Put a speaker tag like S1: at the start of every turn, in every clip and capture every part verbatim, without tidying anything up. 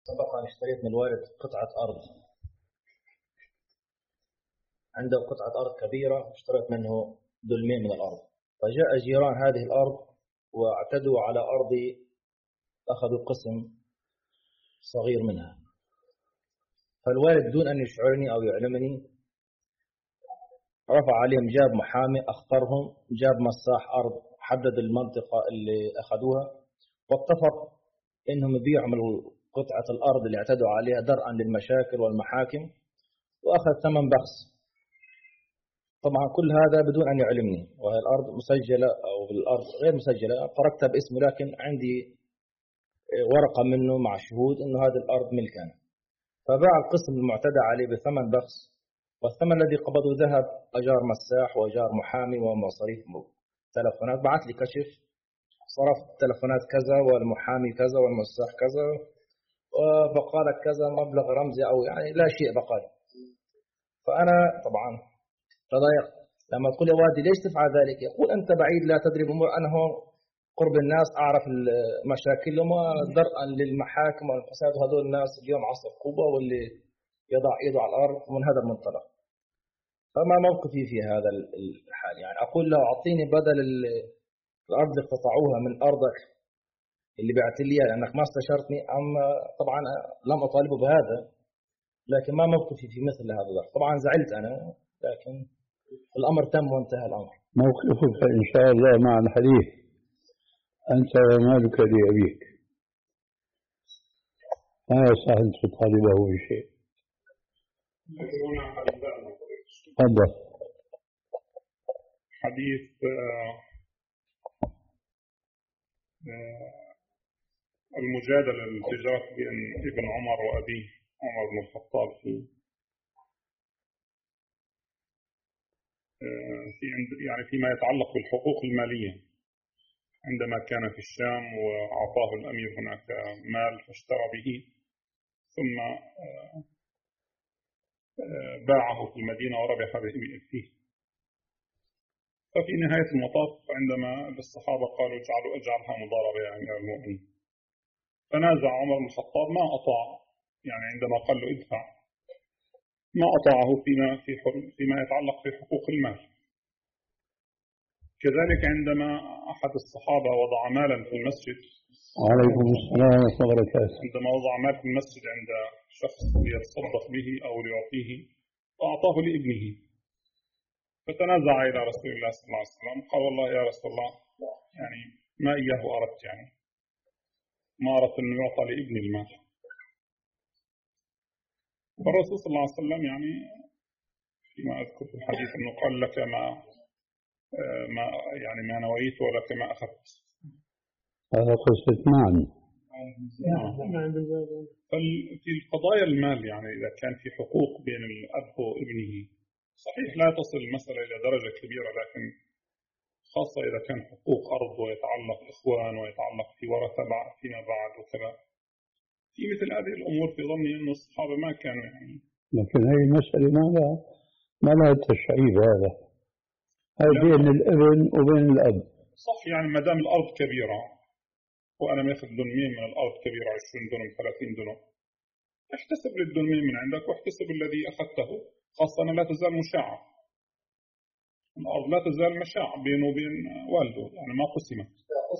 S1: سبق أن اشتريت من الوالد قطعة أرض، عنده قطعة أرض كبيرة اشتريت منه دلمين من الأرض، فجاء جيران هذه الأرض واعتدوا على أرضي، أخذوا قسم صغير منها. فالوالد بدون أن يشعرني أو يعلمني رفع عليهم، جاب محامي أخطرهم، جاب مساح أرض حدد المنطقة اللي أخذوها، واتفق إنهم يبيعوا قطعة الأرض اللي اعتدوا عليها درءا للمشاكل والمحاكم، وأخذ ثمن بخس. طبعا كل هذا بدون أن يعلمني، وهي الأرض مسجلة أو الأرض غير مسجلة، فركتها باسمي، لكن عندي ورقة منه مع شهود إنه هذه الأرض ملكنا. فباع القسم المعتدى عليه بثمن بخس، والثمن الذي قبضه ذهب أجار مساح وأجار محامي ومصاريف تلفونات. بعث لي كشف صرفت تلفونات كذا والمحامي كذا والمساح كذا، وبقالك كذا مبلغ رمزي أو يعني لا شيء بقال. فأنا طبعا تضايقت لما تقول يا والدي ليش تفعل ذلك؟ يقول أنت بعيد لا تدري بأمور، أنا هو قرب الناس أعرف مشاكلهم، ودرءا للمحاكم والفساد، وهذول الناس اليوم عصر قوة، واللي يضع إيده على الأرض من هذا المنطلق. فما موقفي في هذا الحال؟ يعني أقول له أعطيني بدل الأرض اللي قطعوها من أرضك اللي بعت لي لأنك ما استشرتني. أما طبعا لم أطالبه بهذا، لكن ما موقفي في مثل هذا الظرف. طبعا زعلت أنا، لكن الأمر تم وانتهى الأمر.
S2: موقفك إن شاء الله مع الحديث، أنت ومالك لأبيك، ما يصح أن تطالبه بشيء. تفضل.
S3: حديث المجادلة التجارة بين ابن عمر وأبيه عمر بن الخطاب في في يعني فيما يتعلق بالحقوق المالية، عندما كان في الشام وأعطاه الأمير هناك مال فاشترى به، ثم باعه في المدينة وربح فيه. ففي نهاية المطاف عندما الصحابة قالوا اجعلوا اجعلها مضاربة يا أمير المؤمنين، فنازع عمر بن الخطاب ما أطاع، يعني عندما قال له ادفع ما أطاعه فيما في فيما يتعلق في حقوق المال. كذلك عندما أحد الصحابة وضع مالا في المسجد،
S2: وعليكم السلام ورحمة الله وبركاته،
S3: عندما وضع مال في المسجد عند شخص ليتصدق به أو ليعطيه، فأعطاه لابنه، فتنازع إلى رسول الله صلى الله عليه وسلم، قال والله يا رسول الله يعني ما إياه أردت، يعني ما أردت أن يعطى لابن المال. فالرسول صلى الله عليه وسلم يعني فيما أذكر في الحديث أنه قال لك ما ما يعني ما نويت ولك ما أخذت.
S2: هذا قصة معنى.
S3: في القضايا المال يعني إذا كان في حقوق بين الأب وابنه، صحيح لا تصل المسألة إلى درجة كبيرة، لكن خاصة إذا كان حقوق أرض ويتعلق إخوان ويتعلق في ورثة فيما بعد وكذا، في مثل هذه الأمور في ظني أن الصحابة ما كانوا يعني.
S2: لكن هذه المسألة ما لها ما لها تشعيب، هذا هذا بين الابن وبين الأب.
S3: صح، يعني ما دام الأرض كبيرة وأنا ماخذ دنمين من الأرض كبيرة عشرين دنم ثلاثين دنم، احتسب للدنمين من عندك واحتسب الذي أخذته، خاصة أن لا تزال مشاعة، الأرض لا تزال مشاع بينه وبين والده، يعني ما قسمت.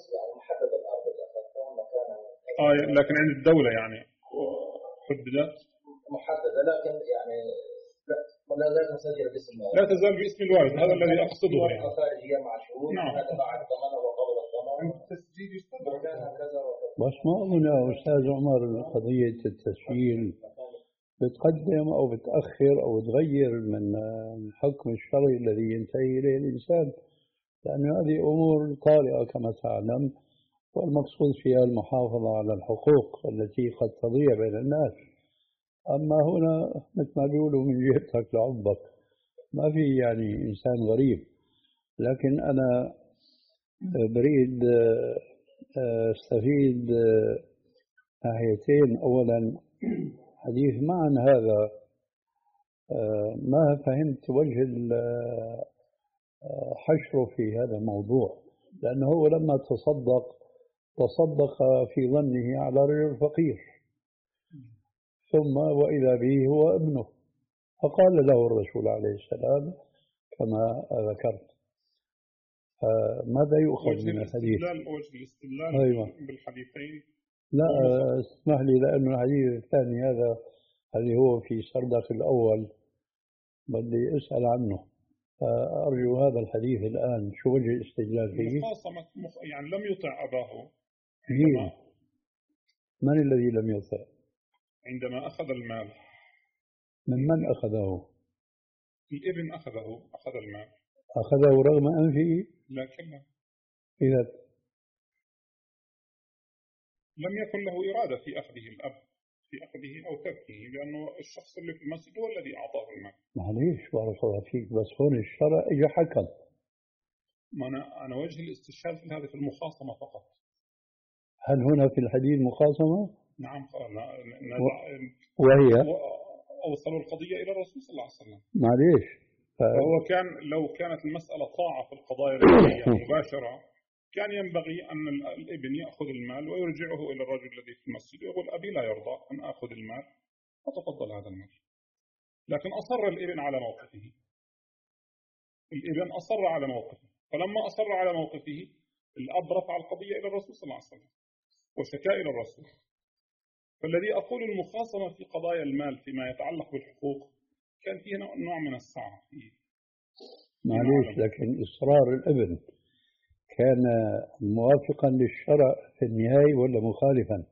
S3: آه لكن عند الدولة يعني حددت
S1: محددة، لكن يعني لا لا تسجل باسم
S3: لا تزال باسم الوالد، هذا الذي أقصده يعني.
S1: خارجية مع شهود،
S3: نعم.
S1: هذا بعد ضمان وقبل الضمان التسجيل يستمر كذا.
S2: بس ما هنا أستاذ عمر قضية التسجيل بتقدم أو بتأخر أو تغير من الحكم الشرعي الذي ينتهي إليه الإنسان، لأن هذه أمور طارئة كما تعلم، والمقصود فيها المحافظة على الحقوق التي قد تضيع بين الناس. أما هنا مثل ما بيقولوا من جهتك لعبك، ما في يعني إنسان غريب. لكن أنا بريد استفيد ناحيتين. أولا حديث معا هذا ما فهمت وجه حشره في هذا الموضوع، لأنه هو لما تصدق تصدق في ظنه على رجل فقير، ثم وإذا به هو ابنه، فقال له الرسول عليه السلام كما ذكرت. ماذا يؤخذ
S3: وجه
S2: من الحديث؟
S3: الاستدلال وجه الاستدلال
S2: أيوة.
S3: بالحديثين.
S2: لا اسمح لي، لأن الحديث الثاني هذا اللي هو في سردك الأول بدي أسأل عنه، أرجو هذا الحديث الآن، شو وجه الاستدلال فيه؟
S3: مخاصمة مخ... يعني لم يطع أباه.
S2: مين؟ من الذي لم يطع؟
S3: عندما أخذ المال.
S2: من من أخذه؟
S3: الابن أخذه أخذ المال.
S2: أخذه رغم أنفه؟
S3: لا كلا.
S2: إذا
S3: لم يكن له إرادة في أخذه الأب في أخذه أو تركه، لأنه الشخص اللي في المسجد هو الذي أعطاه المال.
S2: معليش بارك الله فيك، بس هون الشرع إجا حكم.
S3: ما أنا أنا وجه الاستشهاد في هذه في المخاصمة فقط.
S2: هل هنا في الحديث مخاصمة؟
S3: نعم.
S2: و... وهي
S3: أوصلوا القضية إلى الرسول صلى الله عليه وسلم.
S2: معليش
S3: ف... فهو كان لو كانت المسألة طاعة في القضايا الرجالية مباشرة كان ينبغي أن الابن يأخذ المال ويرجعه إلى الرجل الذي في المسجد ويقول أبي لا يرضى أن أخذ المال فتفضل هذا المال. لكن أصر الابن على موقفه. الابن أصر على موقفه، فلما أصر على موقفه الأب رفع القضية إلى الرسول صلى الله عليه وسلم وشكا إلى الرسول. فالذي أقول المخاصمة في قضايا المال فيما يتعلق بالحقوق كان فيه نوع من السعة فيه.
S2: معليش، لكن إصرار الابن كان موافقا للشرع في النهاية ولا مخالفا؟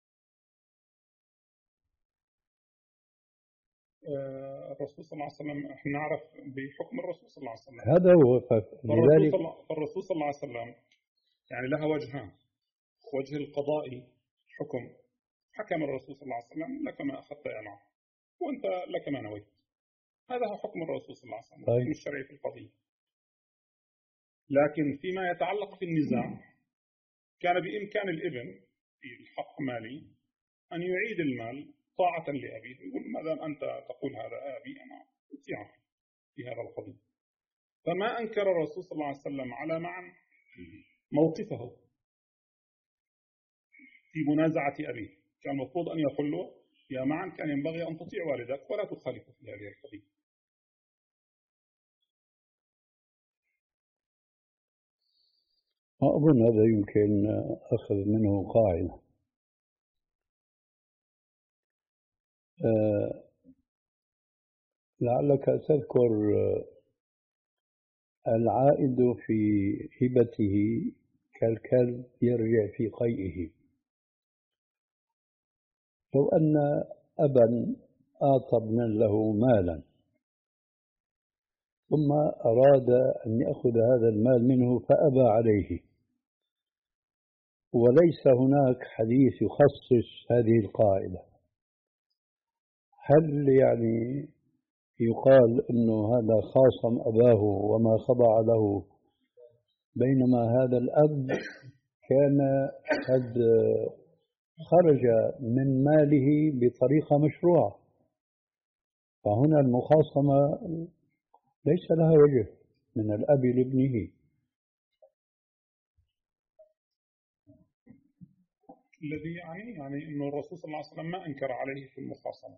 S3: الرسول صلى الله عليه وسلم احنا نعرف بحكم الرسول صلى الله عليه وسلم.
S2: هذا هو.
S3: فالرسول, فالرسول صلى الله عليه وسلم يعني لها وجهان. وجه القضائي حكم، حكم الرسول صلى الله عليه وسلم لك ما أخذت يا معه وأنت لك ما نويت. هذا هو حكم الرسول صلى الله عليه وسلم، حكم الشرعي في القضية. لكن فيما يتعلق في النزاع كان بإمكان الابن في الحق مالي أن يعيد المال طاعة لأبيه، يقول ما دام أنت تقول هذا أبي أنا أطيعك في هذا القضية. فما أنكر الرسول صلى الله عليه وسلم على معا موقفه في منازعة أبيه. كان المفروض أن يقول له يا معا كان ينبغي أن تطيع والدك ولا تخالفه في هذه القضية.
S2: أظن هذا يمكن أخذ منه قاعدة. أه لعلك تذكر العائد في هبته كالكلب يرجع في قيئه. لو أن أبا أعطى ابنا له مالا ثم أراد أن يأخذ هذا المال منه فأبى عليه، وليس هناك حديث يخصص هذه القاعدة، هل يعني يقال أنه هذا خاصم أباه وما خضع له، بينما هذا الأب كان قد خرج من ماله بطريقة مشروعة؟ فهنا المخاصمة ليس لها وجه من الأب لابنه.
S3: الذي يعني يعني أنه الرسول صلى الله عليه وسلم ما أنكر عليه في المخاصمة.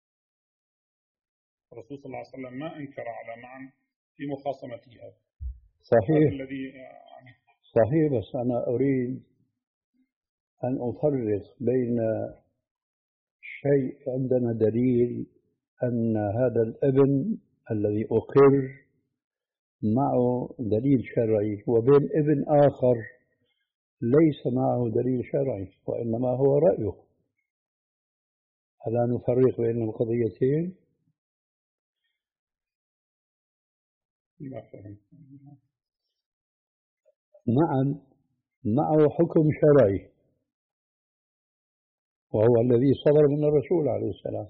S3: الرسول صلى الله عليه وسلم ما أنكر على معا في مخاصمته هذا.
S2: صحيح.
S3: الذي يعني
S2: صحيح، بس أنا أريد أن أفرق بين شيء عندنا دليل أن هذا الابن الذي أقر معه دليل شرعي وبين ابن آخر ليس معه دليل شرعي وإنما هو رأيه. ألا نفرق بين القضيتين؟
S3: ما فهم.
S2: نعم، معه حكم شرعي وهو الذي صدر من الرسول عليه السلام.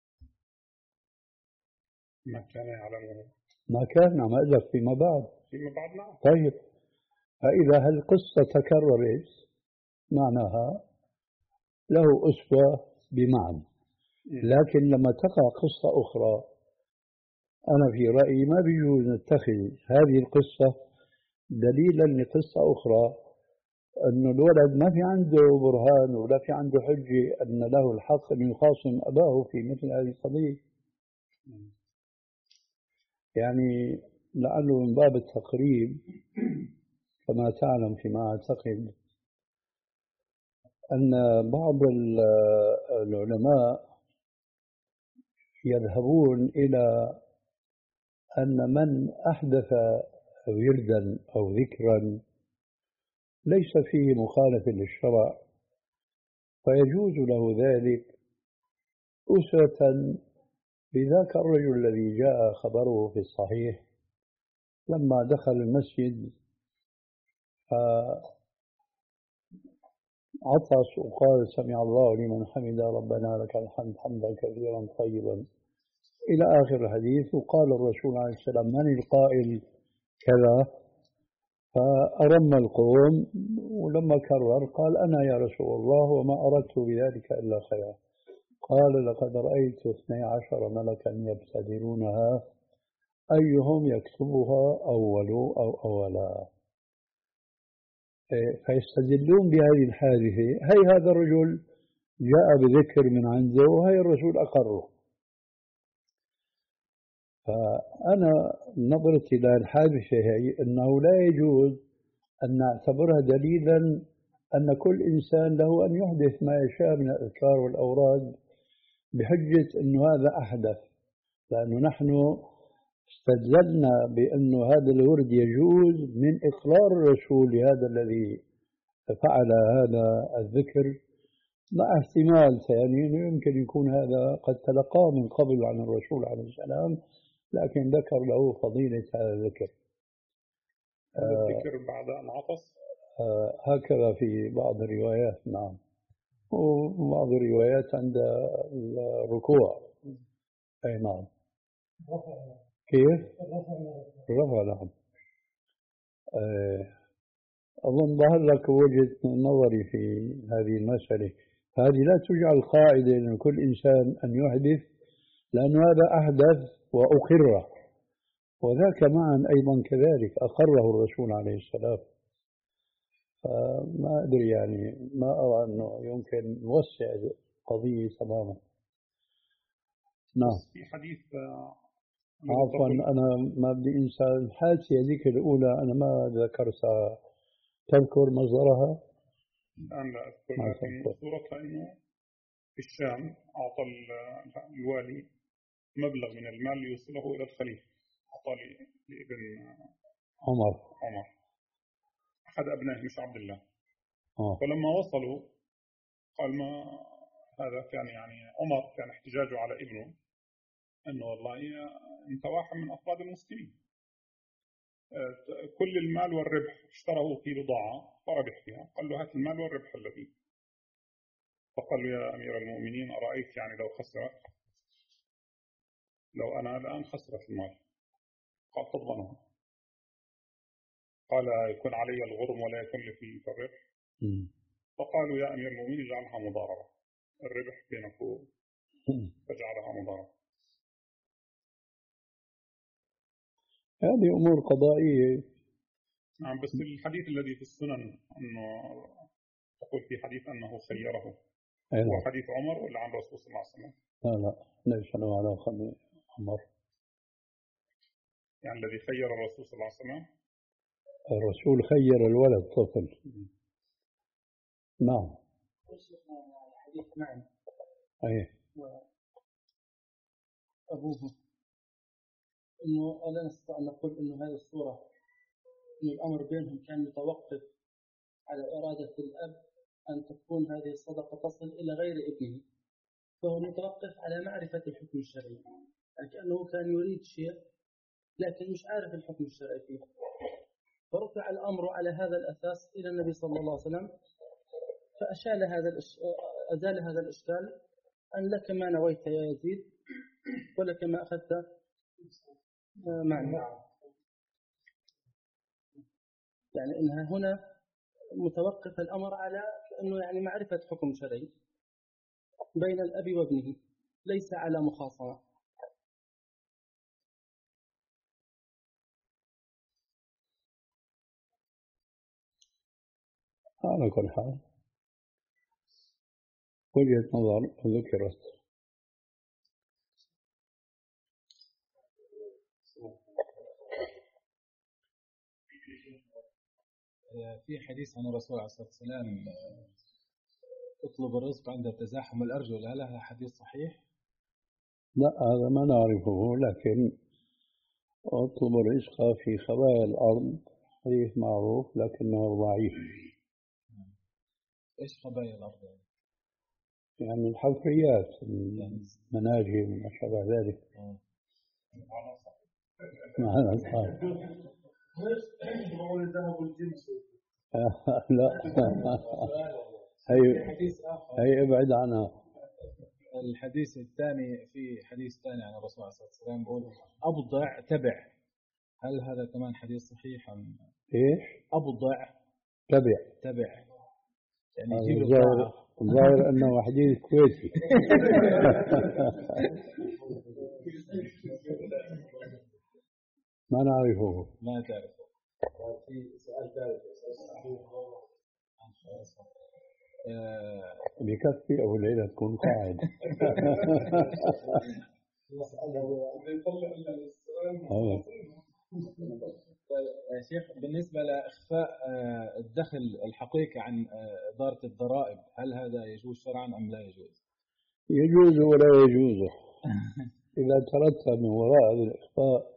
S3: ما كان يعلمه.
S2: ما كان، عم أقول لك فيما بعد.
S3: فيما بعد نعم.
S2: طيب، فإذا هالقصة تكررت معناها له أسوة بمعنى. لكن لما تقع قصة أخرى أنا في رأيي ما بيجوز نتخذ هذه القصة دليلا لقصة أخرى أنه الولد ما في عنده برهان ولا في عنده حجة أن له الحق أن يخاصم أباه في مثل هذه القضية. يعني لعله من باب التقريب، كما تعلم فيما أعتقد أن بعض العلماء يذهبون إلى أن من أحدث وردا أو ذكرا ليس فيه مخالف للشرع فيجوز له ذلك أسرة بذاك الرجل الذي جاء خبره في الصحيح لما دخل المسجد عطس وقال سمع الله لمن حمد ربنا لك الحمد حمدا كثيرا طيبا إلى آخر الحديث. وقال الرسول عليه السلام من القائل كذا؟ فأرم القوم، ولما كرر قال أنا يا رسول الله وما أردت بذلك إلا خيرا. قال لقد رأيت اثني عشر ملكا يبتدرونها أيهم يكتبها أول أو أولا. فيستدلون بهذه الحادثة، هي هذا الرجل جاء بذكر من عنده وهي الرسول أقره. فأنا نظرتي للحادثة هي أنه لا يجوز أن نعتبرها دليلا أن كل إنسان له أن يحدث ما يشاء من الأذكار والأوراد بحجة أنه هذا أحدث، لأنه نحن استدللنا بأن هذا الورد يجوز من إقرار الرسول لهذا الذي فعل هذا الذكر، مع احتمال ثاني أنه يمكن يكون هذا قد تلقاه من قبل عن الرسول عليه السلام لكن ذكر له فضيلة هذا الذكر.
S3: هذا الذكر بعد أن عطس
S2: آه هكذا في بعض الروايات. نعم. وبعض الروايات عند الركوع. أي نعم. كيف؟ الرفع. نعم. أظن ظهر لك وجهة نظري في هذه المسألة. هذه لا تجعل قاعدة لأن كل إنسان أن يحدث، لأن هذا أحدث وأقره، وذاك معا أيضا كذلك أقره الرسول عليه السلام. فما أدري يعني ما أرى أنه يمكن نوسع القضية تماما. نعم.
S3: في حديث
S2: عفوا أنا ما بدي أنسى الحادثة هذيك الأولى أنا ما ذكرتها، تذكر مصدرها؟
S3: الآن لا أذكر، لكن صورتها أنه في الشام أعطى الوالي مبلغ من المال ليوصله إلى الخليفة، أعطى لابن
S2: عمر
S3: عمر أحد أبنائه مش عبد الله.
S2: آه.
S3: فلما وصلوا قال ما هذا كان يعني عمر كان احتجاجه على ابنه أنه والله أنت واحد من أفراد المسلمين، كل المال والربح اشتروا في بضاعة فربح فيها، قال له هات المال والربح الذي. فقال له يا أمير المؤمنين أرأيت يعني لو خسرت، لو أنا الآن خسرت المال، قال تضمنه. قال يكون علي الغرم ولا يكون لي في الربح. فقالوا يا أمير المؤمنين اجعلها مضاربة، الربح بينك فجعلها مضاربة.
S2: هذه أمور قضائية.
S3: نعم. بس الحديث الذي في السنن أنه تقول في حديث أنه خيره، هو حديث عمر ولا عن رسول صلى الله عليه وسلم؟
S2: لا لا ليس له علاقة بعمر.
S3: يعني الذي خير الرسول صلى الله عليه وسلم،
S2: الرسول خير الولد طفل. نعم.
S4: الحديث معا.
S2: أيه.
S4: أبوه إنه لا نستطيع أن نقول إنه هذه الصورة إن الأمر بينهم كان متوقف على إرادة الأب أن تكون هذه الصدقة تصل إلى غير ابنه، فهو متوقف على معرفة الحكم الشرعي، يعني كأنه كان يريد شيء لكن مش عارف الحكم الشرعي فيه، فرفع الأمر على هذا الأساس إلى النبي صلى الله عليه وسلم فأشال هذا الإش... أزال هذا الإشكال أن لك ما نويت يا يزيد ولك ما أخذت معنا. يعني إنها هنا متوقف الأمر على أنه يعني معرفة حكم شرعي بين الأب وابنه ليس على مخاصمة.
S2: على كل حال وجهة نظر ذكرت.
S5: في حديث عن الرسول عليه الصلاة والسلام اطلب الرزق عند تزاحم الأرجل، هل هذا حديث صحيح؟
S2: لا هذا ما نعرفه، لكن اطلب الرزق في خبايا الأرض حديث معروف لكنه ضعيف.
S5: إيش خبايا الأرض؟
S2: يعني الحفريات، المناجم وما شابه ذلك. معنى صحيح. لا هي هي ابعد عنها.
S5: الحديث الثاني، في حديث ثاني عن الرسول عليه الصلاة والسلام يقول أبضع تبع، هل هذا كمان حديث صحيح أم
S2: إيش؟
S5: أبضع
S2: تبع
S5: تبع يعني يجيب
S2: الظاهر الظاهر أنه حديث كويتي. ما نعرفه.
S5: ما تعرفه.
S1: في سؤال ثالث
S2: آه بكفي أو ليلة تكون قاعد.
S5: يا شيخ بالنسبة لإخفاء الدخل الحقيقي عن إدارة الضرائب، هل هذا يجوز شرعا أم لا يجوز؟
S2: يجوز ولا يجوز. إذا ترتب من وراء هذا الإخفاء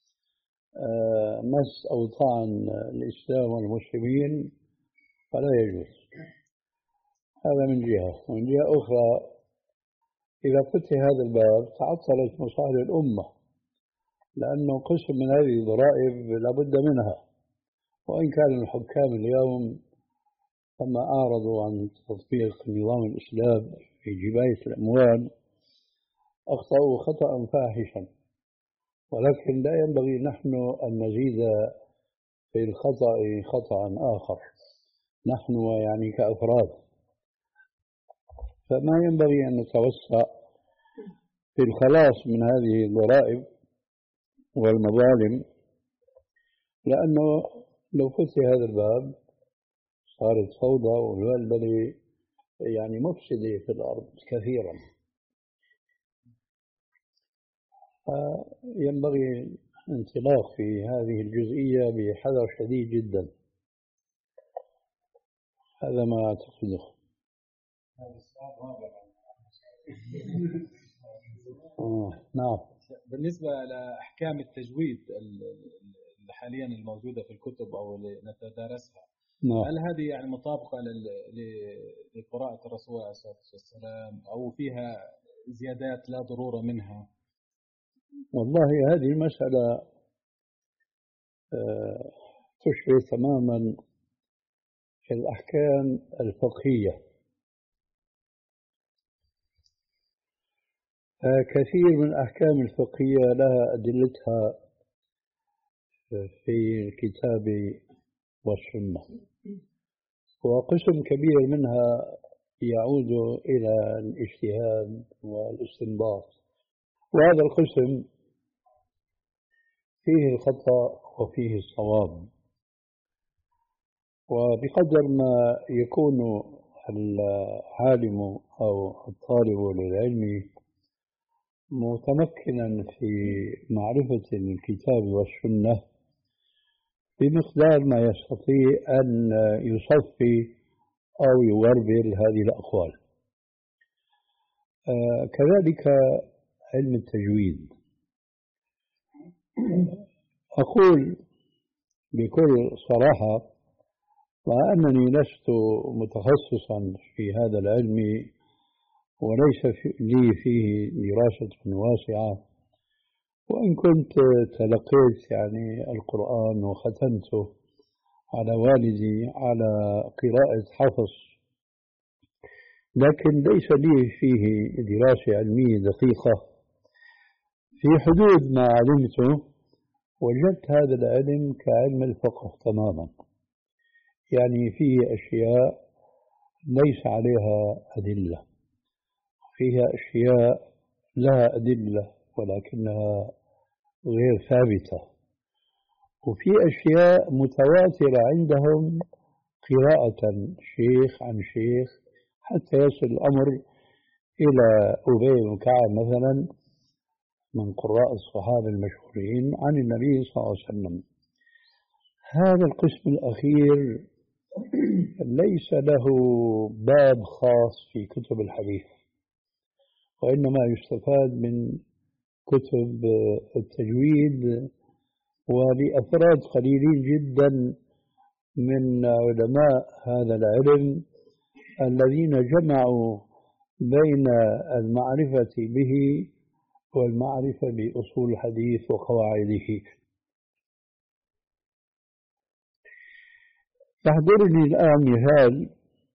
S2: مس أو طعن الإسلام والمسلمين فلا يجوز. هذا من جهة. ومن جهة أخرى إذا فتح هذا الباب تعطلت مصالح الأمة، لأنه قسم من هذه الضرائب لابد منها. وإن كان الحكام اليوم لما أعرضوا عن تطبيق نظام الإسلام في جباية الأموال أخطأوا خطأ فاحشا، ولكن لا ينبغي نحن أن نزيد في الخطأ خطأ آخر نحن يعني كأفراد. فما ينبغي أن نتوسع في الخلاص من هذه الضرائب والمظالم، لأنه لو فتح هذا الباب صارت فوضى والبلبلة يعني مفسدة في الأرض كثيرا. ينبغي الانطلاق في هذه الجزئية بحذر شديد جدا. هذا ما أعتقده. آه نعم.
S5: بالنسبة لأحكام التجويد اللي حاليا الموجودة في الكتب أو اللي نتدارسها، نعم. هل هذه يعني مطابقة لقراءة الرسول عليه الصلاة والسلام أو فيها زيادات لا ضرورة منها؟
S2: والله هذه المسألة تشبه تماما الأحكام الفقهية. كثير من الأحكام الفقهية لها أدلتها في الكتاب والسنة، وقسم كبير منها يعود إلى الاجتهاد والاستنباط، وهذا القسم فيه الخطأ وفيه الصواب. وبقدر ما يكون العالم أو الطالب للعلم متمكنا في معرفة الكتاب والسنة بمقدار ما يستطيع أن يصفي أو يغربل هذه الأقوال. آه كذلك علم التجويد. أقول بكل صراحة مع أنني لست متخصصا في هذا العلم وليس لي فيه دراسة واسعة، وإن كنت تلقيت يعني القرآن وختمته على والدي على قراءة حفص، لكن ليس لي فيه دراسة علمية دقيقة. في حدود ما علمته وجدت هذا العلم كعلم الفقه تماما، يعني فيه أشياء ليس عليها أدلة، فيها أشياء لها أدلة ولكنها غير ثابتة، وفي أشياء متواترة عندهم قراءة شيخ عن شيخ حتى يصل الأمر إلى أبي بن كعب مثلا من قراء الصحابة المشهورين عن النبي صلى الله عليه وسلم. هذا القسم الأخير ليس له باب خاص في كتب الحديث، وإنما يستفاد من كتب التجويد ولأفراد قليلين جدا من علماء هذا العلم الذين جمعوا بين المعرفة به والمعرفة بأصول الحديث وقواعده. يحضرني الآن مثال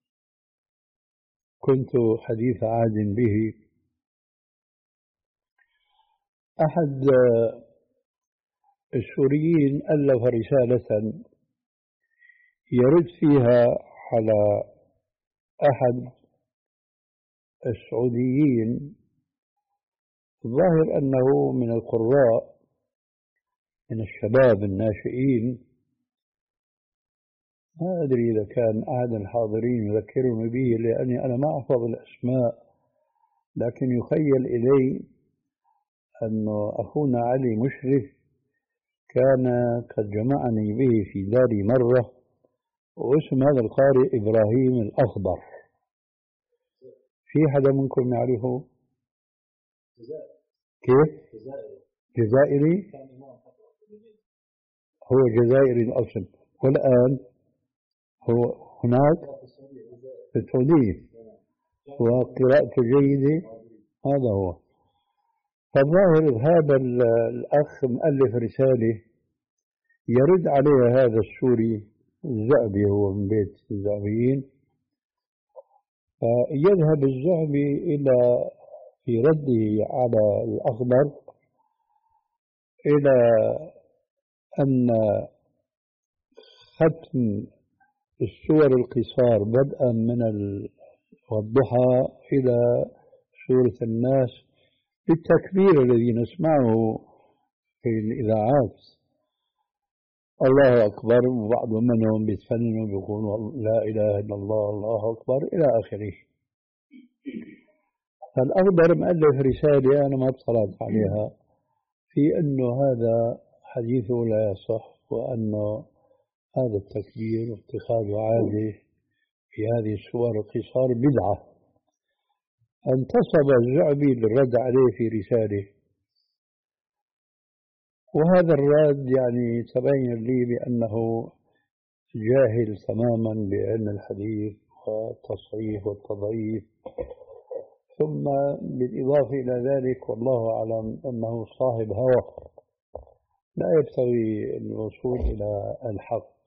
S2: كنت حديث عهد به. أحد السوريين ألف رسالة يرد فيها على أحد السعوديين الظاهر أنه من القراء من الشباب الناشئين، ما أدري إذا كان أحد الحاضرين يذكرني به لأني أنا ما أحفظ الأسماء، لكن يخيل إلي أن أخونا علي مشرف كان قد جمعني به في داري مرة، واسم هذا القارئ إبراهيم الأخضر. في حدا منكم يعرفه؟ كيف؟ جزائري؟ هو جزائري الأصل والآن هو هناك في السعودية وقراءته جيدة. هذا هو. فالظاهر هذا الأخ مؤلف رسالة يرد عليها هذا السوري الزعبي، هو من بيت الزعبيين، يذهب الزعبي إلى في رده على الأخضر إلى أن ختم السور القصار بدءا من الضحى إلى سورة الناس بالتكبير الذي نسمعه في الإذاعات، الله أكبر، وبعض منهم بيتفننوا بيقولوا لا إله إلا الله الله أكبر إلى آخره. فالأخضر مؤلف رسالة أنا ما اطلعت عليها في أنه هذا حديثه لا يصح، وأنه هذا التكبير واتخاذ عادة في هذه السور القصار بدعة. انتصب الزعبي للرد عليه في رسالة، وهذا الرد يعني تبين لي بأنه جاهل تماما بعلم الحديث والتصحيح والتضعيف، ثم بالإضافة إلى ذلك والله أعلم أنه صاحب هوى لا يبتغي الوصول إلى الحق.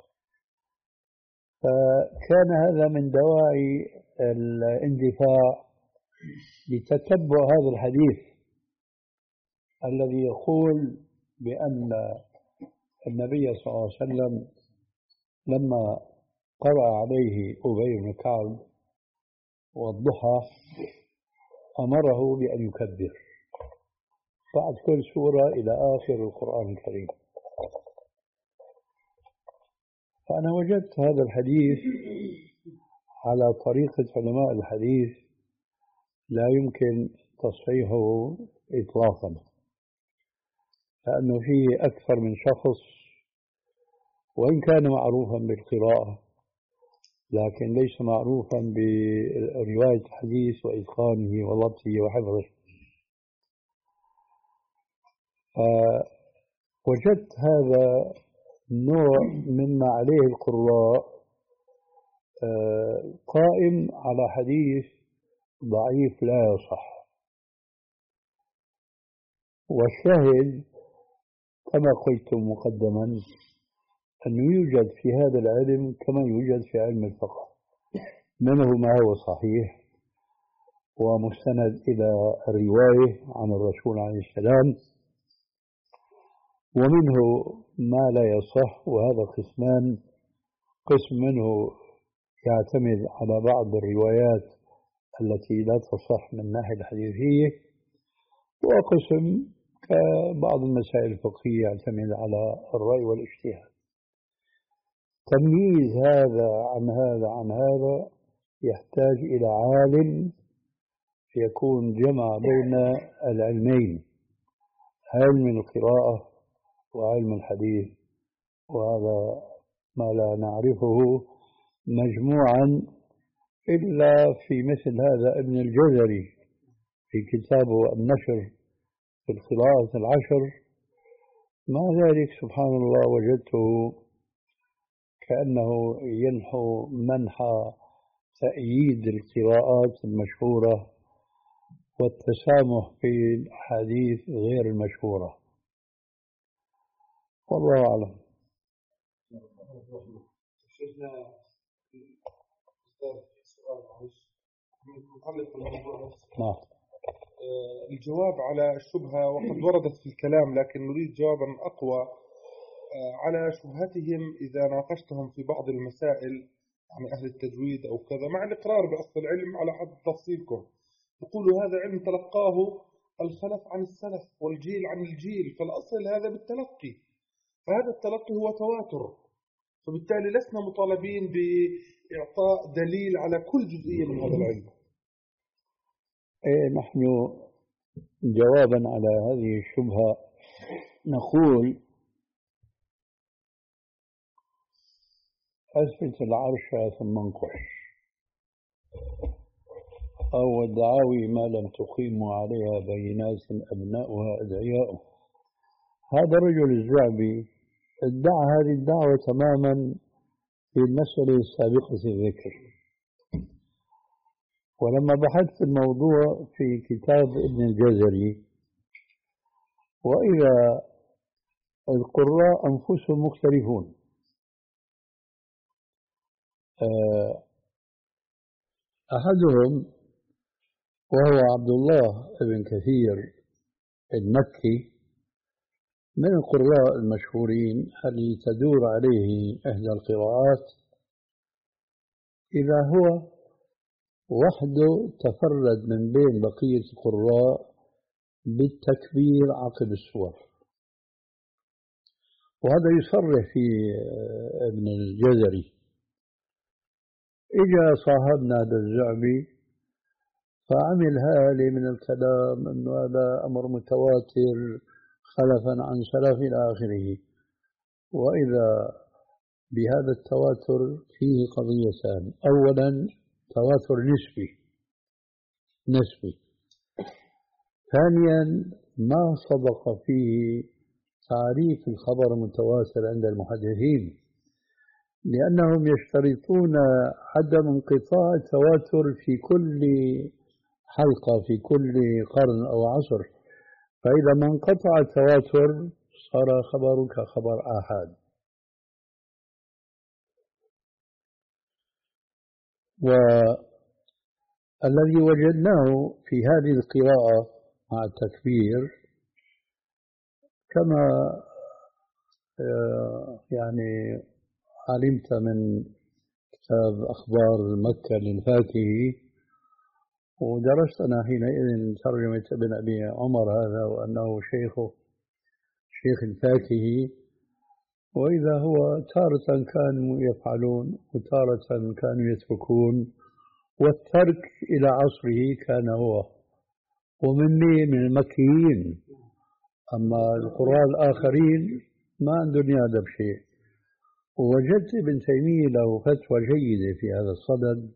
S2: فكان هذا من دواعي الاندفاع لتتبع هذا الحديث الذي يقول بأن النبي صلى الله عليه وسلم لما قرأ عليه أبي بن كعب والضحى أمره بأن يكبر بعد كل سورة إلى آخر القرآن الكريم. فأنا وجدت هذا الحديث على طريقة علماء الحديث لا يمكن تصحيحه إطلاقا، لأنه فيه أكثر من شخص وإن كان معروفا بالقراءة لكن ليس معروفا برواية الحديث وإتقانه وضبطه وحفظه. فوجدت هذا نوع مما عليه القراء قائم على حديث ضعيف لا يصح. والشاهد كما قلت مقدما أنه يوجد في هذا العلم كما يوجد في علم الفقه، منه ما هو صحيح ومستند إلى الرواية عن الرسول عليه السلام، ومنه ما لا يصح، وهذا قسمان: قسم منه يعتمد على بعض الروايات التي لا تصح من الناحية الحديثية، وقسم كبعض المسائل الفقهية يعتمد على الرأي والاجتهاد. تمييز هذا عن هذا عن هذا يحتاج إلى عالم يكون جمع بين العلمين، علم القراءة وعلم الحديث، وهذا ما لا نعرفه مجموعا إلا في مثل هذا ابن الجزري في كتابه النشر في القراءة العشر. مع ذلك سبحان الله وجدته كأنه ينحو منحى تأييد القراءات المشهورة والتسامح في الأحاديث غير المشهورة. والله أعلم.
S6: شيخنا سؤال معلش متعلق بالموضوع نفسه.
S2: نعم.
S6: الجواب على الشبهة وقد وردت في الكلام، لكن نريد جوابا أقوى على شبهتهم إذا ناقشتهم في بعض المسائل عن أهل التجويد أو كذا، مع الإقرار بأصل العلم على حد تفصيلكم. يقولوا هذا علم تلقاه الخلف عن السلف والجيل عن الجيل، فالأصل هذا بالتلقي، فهذا التلقي هو تواتر، فبالتالي لسنا مطالبين بإعطاء دليل على كل جزئية من هذا العلم.
S2: إيه، نحن جوابا على هذه الشبهة نقول أثبت العرش ثم انقش، أو الدعاوي ما لم تقيموا عليها بينات أبناؤها أدعياؤه. هذا الرجل الزعبي ادعى هذه الدعوة تماما في المسألة السابقة الذكر، ولما بحثت في الموضوع في كتاب ابن الجزري وإذا القراء أنفسهم مختلفون. أحدهم وهو عبد الله بن كثير المكي من القراء المشهورين الذي تدور عليه إحدى القراءات، إذا هو وحده تفرد من بين بقية القراء بالتكبير عقب السور. وهذا يصرح في ابن الجزري. إجا صاحبنا هذا الزعبي فعمل هالي من الكلام أنه هذا أمر متواتر خلفا عن سلف إلى آخره. وإذا بهذا التواتر فيه قضيتان: أولا تواتر نسبي نسبي، ثانيا ما صدق فيه تعريف الخبر المتواتر عند المحدثين، لأنهم يشترطون عدم انقطاع التواتر في كل حلقة في كل قرن أو عصر، فإذا ما انقطع التواتر صار خبر كخبر آحاد. والذي وجدناه في هذه القراءة مع التكبير كما يعني علمت من كتاب أخبار مكة للفاكهي، ودرست أنا حينئذ ترجمة ابن أبي عمر هذا وأنه شيخه شيخ الفاكهي، وإذا هو تارة كانوا يفعلون وتارة كانوا يتركون، والترك إلى عصره كان هو ومن من المكيين. أما القراء الآخرين ما عندهم هذا بشيء. ووجدت ابن تيمية له فتوى جيدة في هذا الصدد،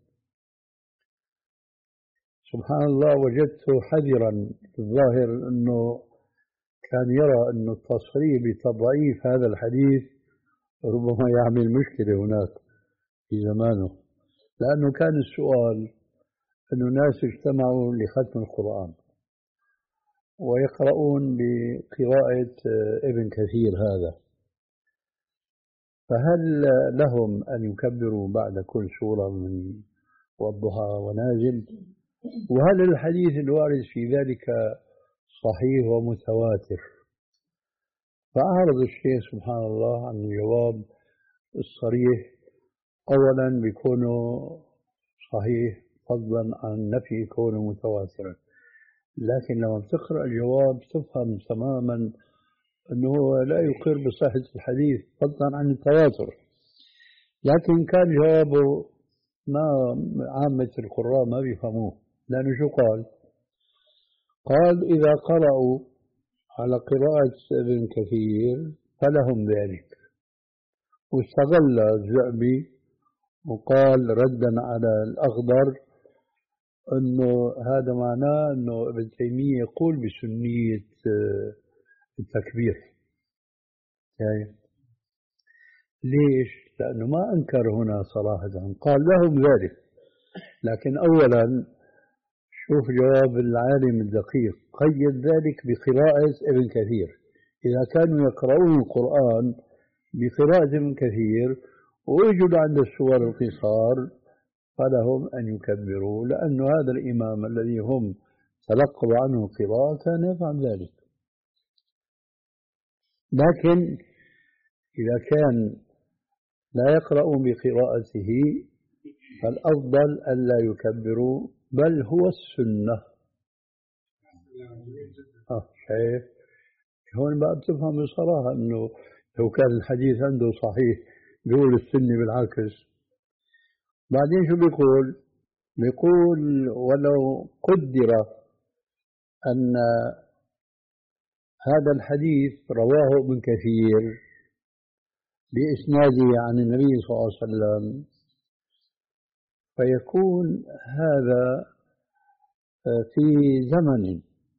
S2: سبحان الله. وجدته حذرا الظاهر أنه كان يرى أن التصريح بتضعيف هذا الحديث ربما يعمل مشكلة هناك في زمانه، لأنه كان السؤال أن الناس اجتمعوا لختم القرآن ويقرؤون بقراءة ابن كثير هذا، فهل لهم أن يكبروا بعد كل سورة من والضحى ونازل؟ وهل الحديث الوارد في ذلك صحيح ومتواتر؟ فأعرض الشيخ سبحان الله عن الجواب الصريح، أولا بيكونه صحيح فضلا عن نفي كونه متواترا، لكن لما تقرأ الجواب تفهم تماما أنه لا يقر بصحة الحديث فضلا عن التواتر. لكن كان جوابه ما عامة القراء ما بيفهموه، لأنه شو قال؟ قال إذا قرأوا على قراءة ابن كثير فلهم ذلك. واستغل الزعبي وقال ردا على الأخضر أنه هذا معناه أنه ابن تيمية يقول بسنية التكبير. يعني ليش؟ لأنه ما أنكر هنا صراحة، قال لهم ذلك. لكن أولا شوف جواب العالم الدقيق، قيد ذلك بقراءة ابن كثير. إذا كانوا يقرؤون القرآن بقراءة ابن كثير ويجوا عند السور القصار فلهم أن يكبروا، لأن هذا الإمام الذي هم تلقوا عنه القراءة كان يفعل ذلك. لكن إذا كان لا يقرؤون بقراءته فالأفضل ألا يكبروا، بل هو السنة. آه شايف؟ هون بقى بتفهم بصراحة أنه لو كان الحديث عنده صحيح بيقول السنة بالعكس. بعدين شو بيقول؟ بيقول ولو قدر أن هذا الحديث رواه ابن كثير بإسناده عن النبي صلى الله عليه وسلم فيكون هذا في زمن.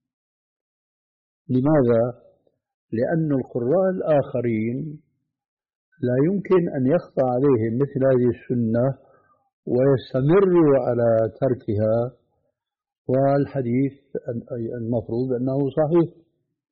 S2: لماذا؟ لأن القراء الآخرين لا يمكن أن يخفى عليهم مثل هذه السنة ويستمروا على تركها، والحديث المفروض أنه صحيح.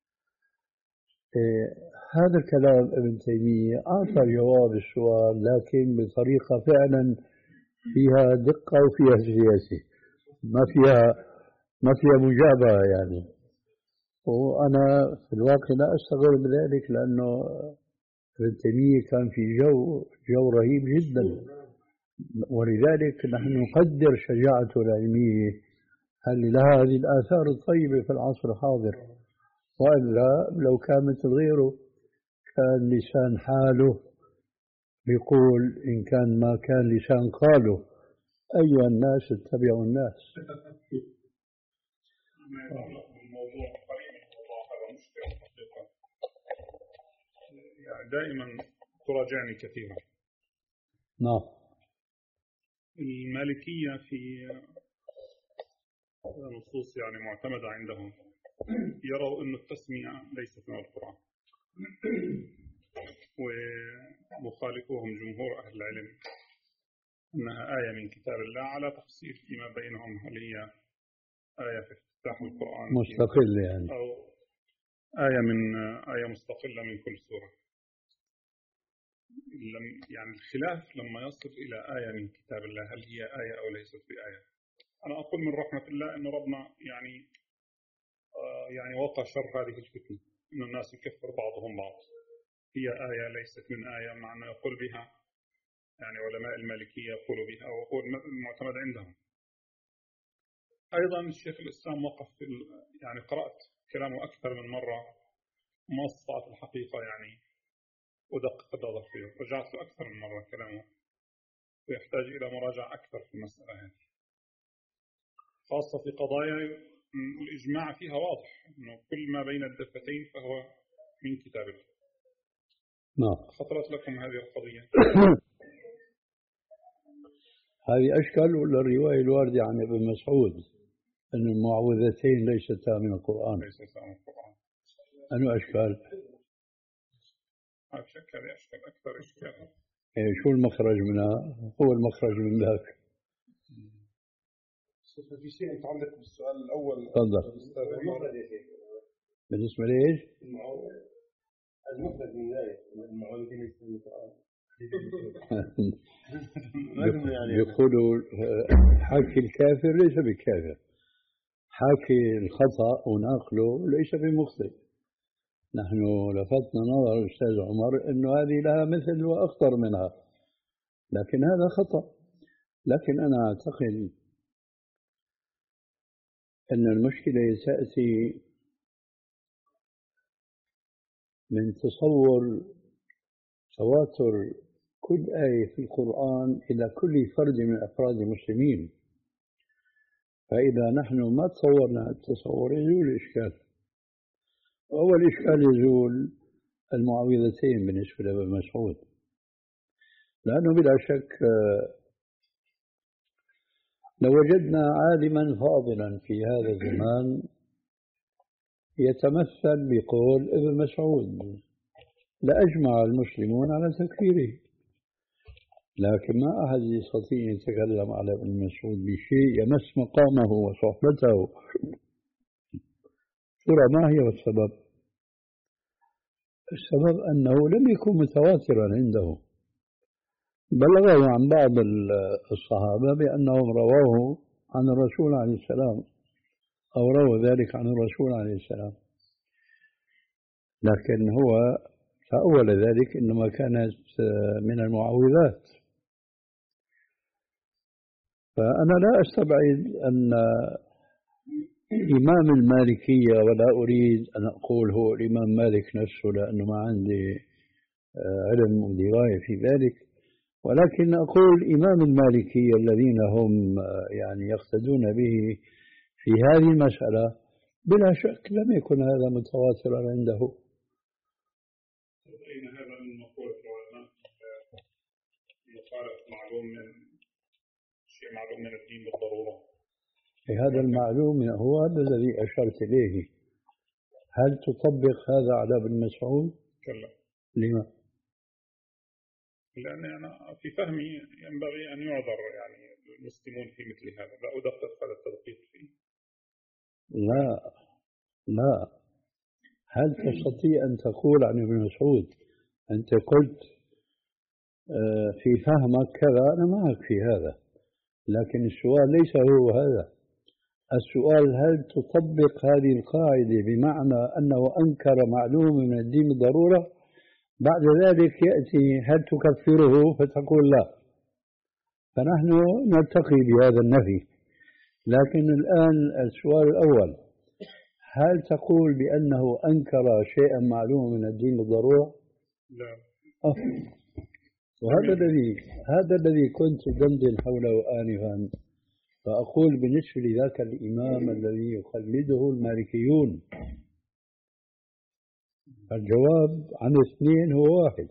S2: هذا الكلام ابن تيمية أعطى جواب السؤال لكن بطريقة فعلا فيها دقة وفيها سياسة، ما فيها ما فيها مجابهة يعني. وأنا في الواقع لا أستغرب بذلك، لأنه ابن تيمية كان في جو جو رهيب جدا، ولذلك نحن نقدر شجاعته العلمية هل لها هذه الآثار الطيبة في العصر الحاضر. وإلا لو كان مثل غيره كان لسان حاله يقول إن كان ما كان لسان قاله أيها الناس اتبعوا الناس.
S3: الموضوع قريب من الموضوع هذا مشكلة حقيقة، يعني دائما تراجعني كثيرا.
S2: نعم.
S3: المالكية في نصوص يعني معتمدة عندهم يروا أن التسمية ليست من القرآن، ومخالفوهم جمهور أهل العلم أنها آية من كتاب الله على تفصيل فيما بينهم، هل هي آية في افتتاح القرآن
S2: مستقلة يعني
S3: أو آية من آية مستقلة من كل سورة. يعني الخلاف لما يصل إلى آية من كتاب الله هل هي آية أو ليست بآية. أنا أقول من رحمة الله أن ربنا يعني آه يعني وقع شر هذه الفتنة، أن الناس يكفر بعضهم بعض. هي آية ليست من آية، مع أنه يقول بها يعني علماء المالكية يقولوا بها وهو المعتمد عندهم. أيضا الشيخ الإسلام وقف في يعني قرأت كلامه أكثر من مرة ما استطعت الحقيقة يعني ودقق النظر فيه، رجعت له أكثر من مرة كلامه ويحتاج إلى مراجعة أكثر في المسألة هذه، خاصة في قضايا الإجماع فيها واضح أنه كل ما بين الدفتين فهو من كتاب الله.
S2: نعم.
S3: خطرت لكم هذه القضية؟
S2: هذه أشكال ولا الرواية الواردة عن ابن مسعود أن المعوذتين ليستا من القرآن؟
S3: ليستا من القرآن.
S2: أنه أشكال؟
S3: هذا شكل أشكال أكثر إشكال.
S2: إيه شو المخرج منها؟ هو المخرج من ذاك.
S6: في شيء يتعلق بالسؤال الأول.
S2: تفضل. بالنسبة لإيش؟
S6: المخرج من ذلك المعوذتين ليستا من القرآن.
S2: يقولوا حكي الكافر ليس بكافر، حكي الخطأ ونقله ليس بمخطئ. نحن لفتنا نظر الأستاذ عمر أنه هذه لها مثل وأخطر منها، لكن هذا خطأ. لكن أنا أعتقد أن المشكلة تأتي من تصور تواتر كل آية في القرآن إلى كل فرد من أفراد المسلمين، فإذا نحن ما تصورنا التصور يزول الإشكال. وأول إشكال يزول المعوذتين بالنسبة لابن مسعود، لأنه بلا شك لو وجدنا عالما فاضلا في هذا الزمان يتمثل بقول ابن مسعود لأجمع المسلمون على تكفيره، لكن ما أحد يستطيع يتكلم على ابن مسعود بشيء يمس مقامه وصحبته. ترى ما هي السبب؟ السبب أنه لم يكن متواترا عنده، بلغه عن بعض الصحابة بأنهم رواه عن الرسول عليه السلام أو روى ذلك عن الرسول عليه السلام، لكن هو تأول ذلك إنما كانت من المعوذات. فأنا لا أستبعد أن إمام المالكية، ولا أريد أن أقول هو الإمام مالك نفسه لأنه ما عندي علم ودراية في ذلك، ولكن أقول إمام المالكية الذين هم يعني يقتدون به في هذه المسألة بلا شك لم يكن هذا متواترا عنده.
S3: أين هذا من مقولة العلماء المخالف معلوم من شيء معلوم من الدين بالضرورة؟
S2: هذا المعلوم هو هذا الذي أشرت إليه. هل تطبق هذا على ابن مسعود؟
S3: كلا.
S2: لما؟
S3: لأن أنا في فهمي ينبغي أن يعذر يعني المسلمون في مثل هذا، لا أدقق هذا التدقيق فيه.
S2: لا لا، هل تستطيع أن تقول عن ابن مسعود أنت قلت في فهمك كذا؟ أنا معك في هذا، لكن السؤال ليس هو هذا. السؤال هل تطبق هذه القاعدة بمعنى أنه أنكر معلوم من الدين بالضرورة، بعد ذلك يأتي هل تكفره فتقول لا. فنحن نلتقي بهذا النفي، لكن الآن السؤال الأول هل تقول بأنه أنكر شيئا معلوم من الدين بالضرورة؟
S3: لا.
S2: أه. وهذا الذي هذا الذي كنت دندن حوله آنفا، فأقول بالنسبة لذاك الإمام الذي يقلده المالكيون الجواب عن اثنين هو واحد.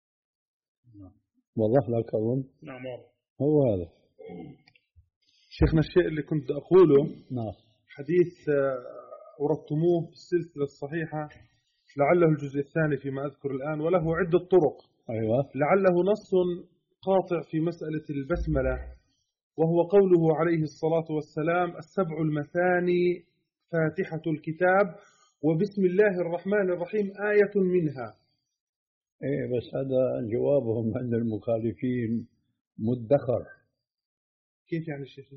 S2: وضح لك أظن؟
S3: نعم.
S2: هو هذا.
S6: شيخنا الشيء اللي كنت أقوله
S2: نعم.
S6: حديث أوردتموه في السلسلة الصحيحة لعله الجزء الثاني فيما أذكر الآن، وله عدة طرق.
S2: أيوة.
S6: لعله نص قاطع في مسألة البسملة، وهو قوله عليه الصلاة والسلام السبع المثاني فاتحة الكتاب وبسم الله الرحمن الرحيم آية منها.
S2: إيه بس هذا جوابهم عند المخالفين مدخر.
S6: كيف يعني شيخ؟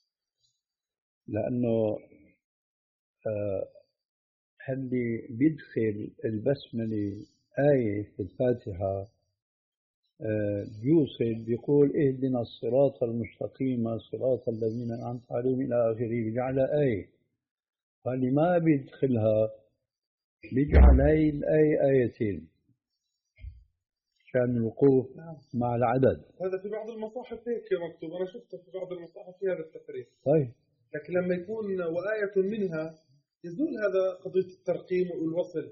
S2: لأنه آه اللي بيدخل البسملة آية في الفاتحة آه يوصل بيقول اهدنا الصراط المستقيم صراط الذين أنعمت عليهم إلى آخره، بيجعل آية. فاللي ما بيدخلها بيجعل هاي الآية آيتين عشان الوقوف مع العدد.
S6: هذا في بعض المصاحف هيك مكتوب، أنا شفته في بعض المصاحف في هذا التفريق.
S2: طيب
S6: لكن لما يكون وآية منها يزول هذا قضية الترقيم والوصل.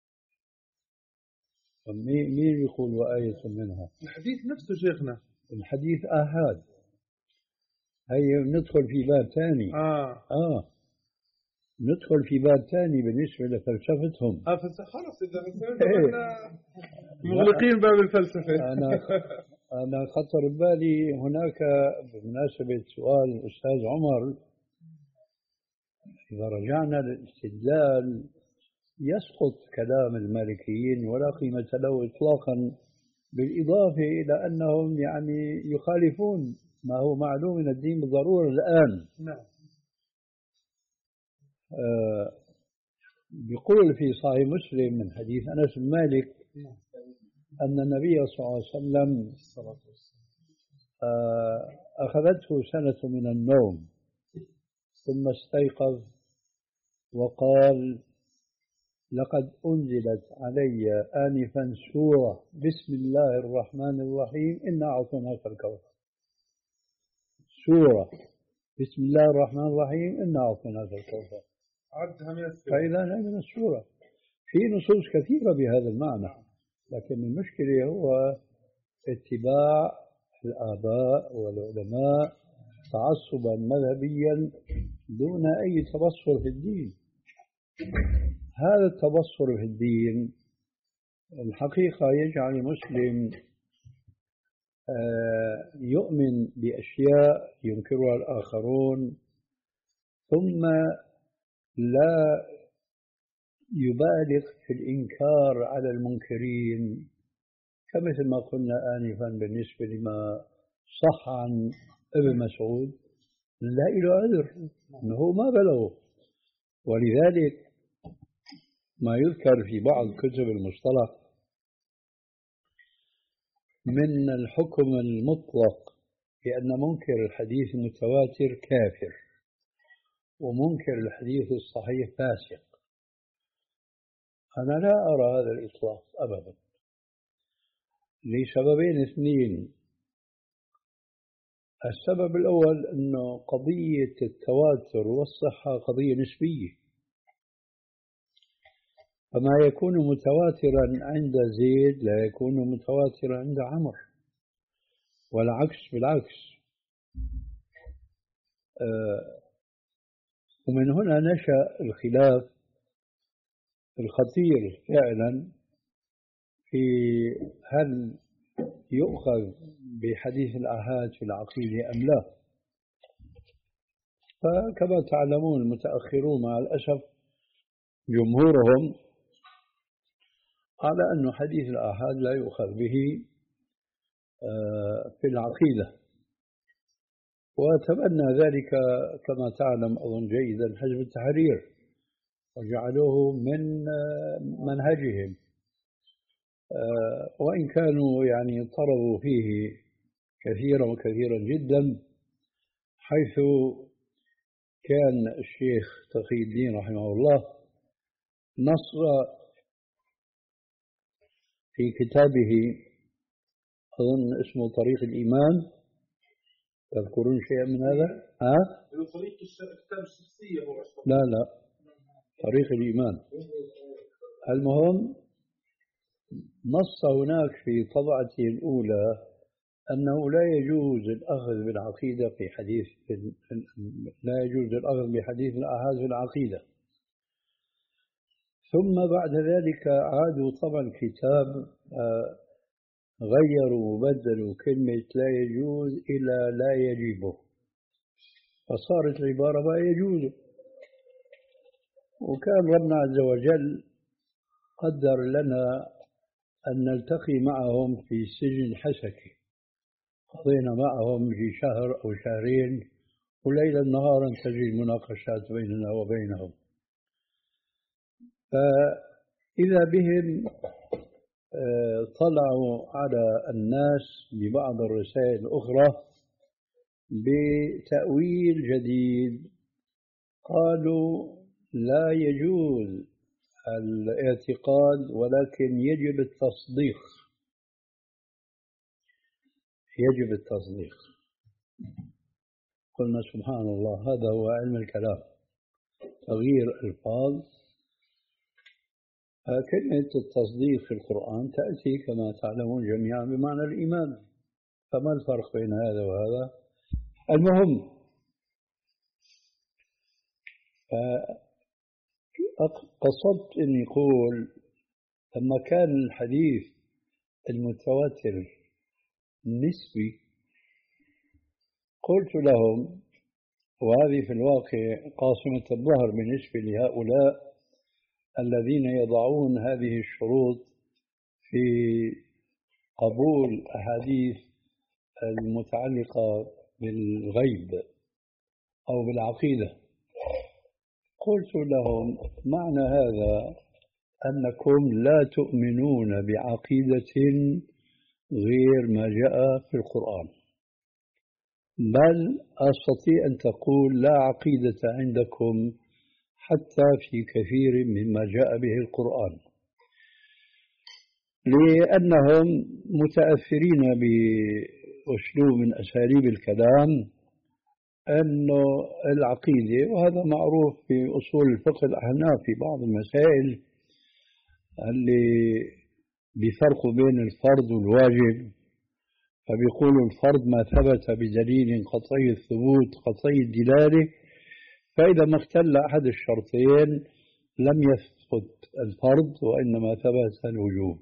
S2: مين مين يقول وآية منها؟
S6: الحديث نفسه شيخنا.
S2: الحديث آحاد. هي ندخل في باب ثاني.
S6: آه
S2: آه ندخل في باب ثاني بالنسبة لفلسفتهم.
S6: آه فلسفة خلاص إذا احنا مغلقين باب الفلسفة.
S2: أنا أنا خطر بالي هناك بمناسبة سؤال الأستاذ عمر، إذا رجعنا للاستدلال يسقط كلام المالكيين ولا قيمة له إطلاقا، بالإضافة إلى أنهم يعني يخالفون ما هو معلوم من الدين بالضرورة الآن.
S6: نعم.
S2: آه بيقول في صحيح مسلم من حديث أنس بن مالك أن النبي صلى الله عليه وسلم آه أخذته سنة من النوم ثم استيقظ وقال لقد أنزلت علي آنفا سورة بسم الله الرحمن الرحيم إنا أعطيناك الكوثر. سورة بسم الله الرحمن الرحيم إنا أعطيناك الكوثر.
S6: عدها من السورة.
S2: فإذا من السورة في نصوص كثيرة بهذا المعنى، لكن المشكلة هو اتباع الآباء والعلماء تعصبا مذهبيا دون أي تبصر في الدين. هذا التبصر في الدين الحقيقة يجعل المسلم يؤمن بأشياء ينكرها الآخرون ثم لا يبالغ في الإنكار على المنكرين، كمثل ما قلنا آنفا بالنسبة لما صح عن ابن مسعود لا له عذر أنه ما بلغه. ولذلك ما يذكر في بعض كتب المصطلح من الحكم المطلق بأن منكر الحديث المتواتر كافر ومنكر الحديث الصحيح فاسق، أنا لا أرى هذا الإطلاق أبدا لسببين اثنين. السبب الأول أنه قضية التواتر والصحة قضية نسبية، فما يكون متواترا عند زيد لا يكون متواترا عند عمرو، والعكس بالعكس. آه ومن هنا نشأ الخلاف الخطير فعلا في هل يؤخذ بحديث الآحاد في العقيدة أم لا. فكما تعلمون المتأخرون مع الأسف جمهورهم على أن حديث الآحاد لا يؤخذ به في العقيدة، وتبنى ذلك كما تعلم أظن جيدا حزب التحرير وجعلوه من منهجهم، وإن كانوا يعني اضطربوا فيه كثيرا وكثيرا جدا، حيث كان الشيخ تقي الدين رحمه الله نص في كتابه أظن اسمه طريق الإيمان، تذكرون شيئا من هذا؟ ها؟
S6: طريق الكتاب الشخصية هو
S2: لا لا طريق الإيمان. المهم نص هناك في طبعته الأولى أنه لا يجوز الأخذ بالعقيدة في حديث لا يجوز الأخذ بحديث الآحاد في العقيدة، ثم بعد ذلك عادوا طبع الكتاب غيروا وبدلوا كلمة لا يجوز إلى لا يجب، فصارت العبارة ما يجوز. وكان ربنا عز وجل قدر لنا أن نلتقي معهم في سجن حسكي، قضينا معهم في شهر أو شهرين وليلا نهارا تجري مناقشات بيننا وبينهم. فإذا بهم طلعوا على الناس ببعض الرسائل الأخرى بتأويل جديد، قالوا لا يجوز الاعتقاد ولكن يجب التصديق، يجب التصديق. قلنا سبحان الله، هذا هو علم الكلام، تغيير ألفاظ. كلمة التصديق في القرآن تأتي كما تعلمون جميعا بمعنى الإيمان، فما الفرق بين هذا وهذا؟ المهم قصدت أن يقول لما كان الحديث المتواتر نسبي قلت لهم، وهذه في الواقع قاصمة الظهر بالنسبة لهؤلاء الذين يضعون هذه الشروط في قبول أحاديث المتعلقة بالغيب أو بالعقيدة، قلت لهم معنى هذا أنكم لا تؤمنون بعقيدة غير ما جاء في القرآن، بل أستطيع أن تقول لا عقيدة عندكم حتى في كثير مما جاء به القرآن، لأنهم متأثرين بأسلوب من أساليب الكلام أنه العقيدة، وهذا معروف في أصول الفقه الأحناف في بعض المسائل اللي بيفرقوا بين الفرض والواجب، فبيقولوا الفرض ما ثبت بدليل قطعي الثبوت قطعي الدلالة، فإذا ما اختل أحد الشرطين لم يثبت الفرض وإنما ثبت الوجوب.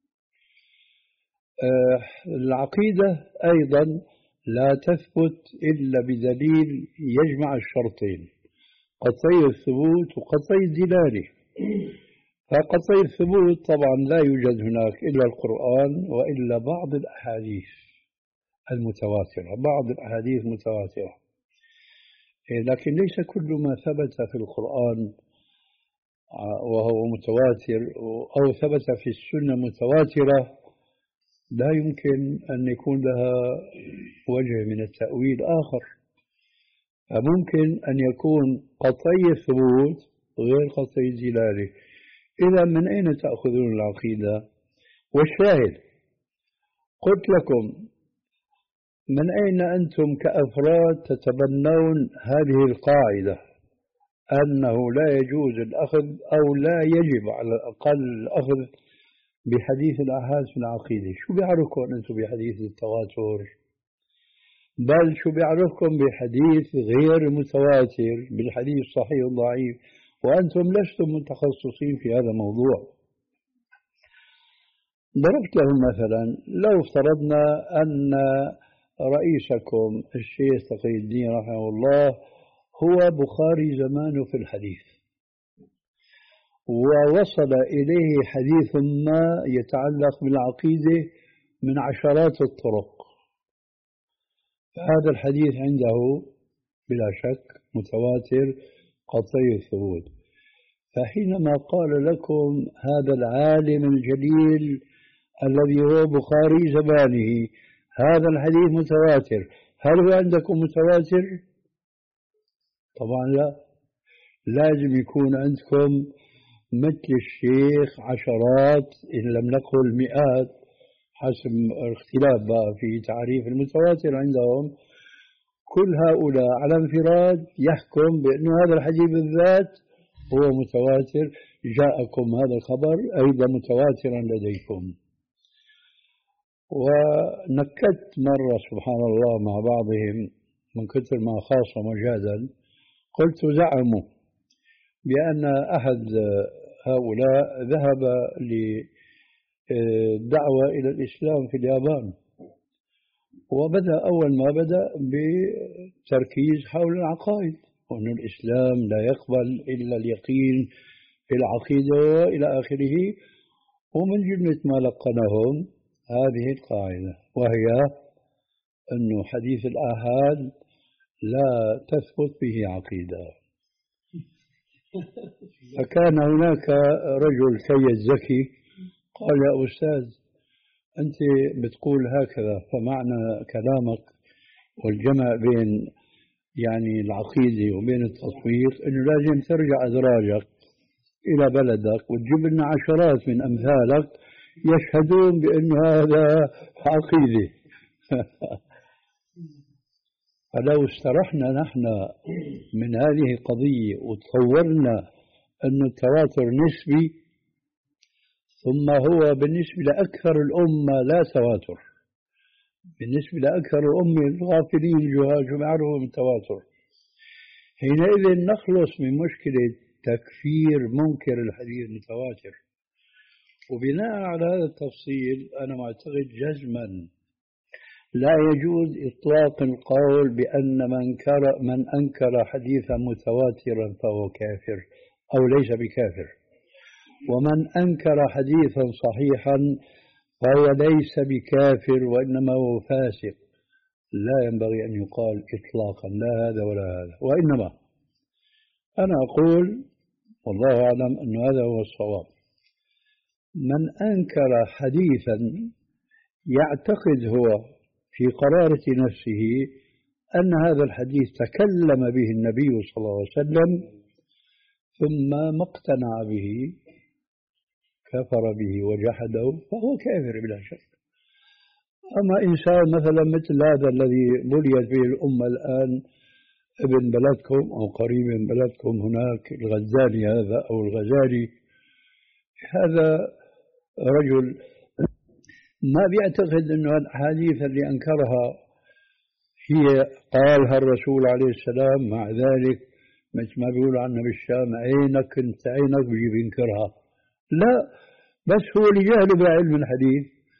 S2: آه العقيدة أيضا لا تثبت إلا بدليل يجمع الشرطين قطعي الثبوت وقطعي الدلالة. فقطعي الثبوت طبعا لا يوجد هناك إلا القرآن وإلا بعض الأحاديث المتواترة، بعض الأحاديث المتواترة، لكن ليس كل ما ثبت في القرآن وهو متواتر أو ثبت في السنة متواترة لا يمكن أن يكون لها وجه من التأويل آخر. فممكن أن يكون قطعي الثبوت غير قطعي الدلالة. إذا من أين تأخذون العقيدة؟ والشاهد قلت لكم من أين أنتم كأفراد تتبنون هذه القاعدة أنه لا يجوز الأخذ أو لا يجب على الأقل الأخذ بحديث الآحاد في العقيدة؟ شو بيعرفكم أنتم بحديث التواتر؟ بل شو بيعرفكم بحديث غير متواتر، بالحديث الصحيح والضعيف، وأنتم لستم متخصصين في هذا الموضوع. ضربت لهم مثلا، لو افترضنا أن رئيسكم الشيخ تقي الدين رحمه الله هو بخاري زمانه في الحديث، ووصل إليه حديث ما يتعلق بالعقيدة من عشرات الطرق، فهذا الحديث عنده بلا شك متواتر قطعي الثبوت. فحينما قال لكم هذا العالم الجليل الذي هو بخاري زمانه هذا الحديث متواتر، هل هو عندكم متواتر؟ طبعا لا، لازم يكون عندكم مثل الشيخ عشرات إن لم نقل مئات حسب الاختلاف بقى في تعريف المتواتر عندهم. كل هؤلاء على انفراد يحكم بأن هذا الحديث بالذات هو متواتر، جاءكم هذا الخبر أيضا متواترا لديكم. ونكت مرة سبحان الله مع بعضهم من كثر ما خاصم وجادل، قلت زعموا بأن أحد هؤلاء ذهب لدعوة إلى الإسلام في اليابان، وبدأ أول ما بدأ بتركيز حول العقائد، وأن الإسلام لا يقبل إلا اليقين في العقيدة إلى آخره. ومن جملة ما لقنهم هذه القاعدة، وهي أن حديث الآحاد لا تثبت به عقيدة. فكان هناك رجل سيد زكي قال يا أستاذ أنت بتقول هكذا، فمعنى كلامك والجمع بين يعني العقيدة وبين التصوير أنه لازم ترجع أدراجك إلى بلدك وتجيب لنا عشرات من أمثالك يشهدون بأن هذا عقيدة. فلو استرحنا نحن من هذه القضية وتصورنا أن التواتر نسبي، ثم هو بالنسبة لأكثر الأمة لا تواتر، بالنسبة لأكثر الأمة الغافلين الجهال شو بيعرفوا من التواتر، حينئذ نخلص من مشكلة تكفير منكر الحديث المتواتر. وبناء على هذا التفصيل أنا معتقد جزما لا يجوز إطلاق القول بأن من, من أنكر حديثا متواترا فهو كافر أو ليس بكافر، ومن أنكر حديثا صحيحا فهو ليس بكافر وإنما هو فاسق. لا ينبغي أن يقال إطلاقا لا هذا ولا هذا، وإنما أنا أقول والله أعلم أن هذا هو الصواب. من أنكر حديثا يعتقد هو في قرارة نفسه أن هذا الحديث تكلم به النبي صلى الله عليه وسلم، ثم ما اقتنع به كفر به وجحده فهو كافر بلا شك. أما إنسان مثلا مثل هذا الذي بليت به الأمة الآن ابن بلدكم أو قريب من بلدكم هناك الغزالي هذا أو الغزالي، هذا رجل ما بيعتقد أنه الأحاديث اللي أنكرها هي قالها الرسول عليه السلام، مع ذلك مثل ما بيقولوا عنا بالشام عينك انت عينك بيجي بينكرها. لا، بس هو لجهله بعلم الحديث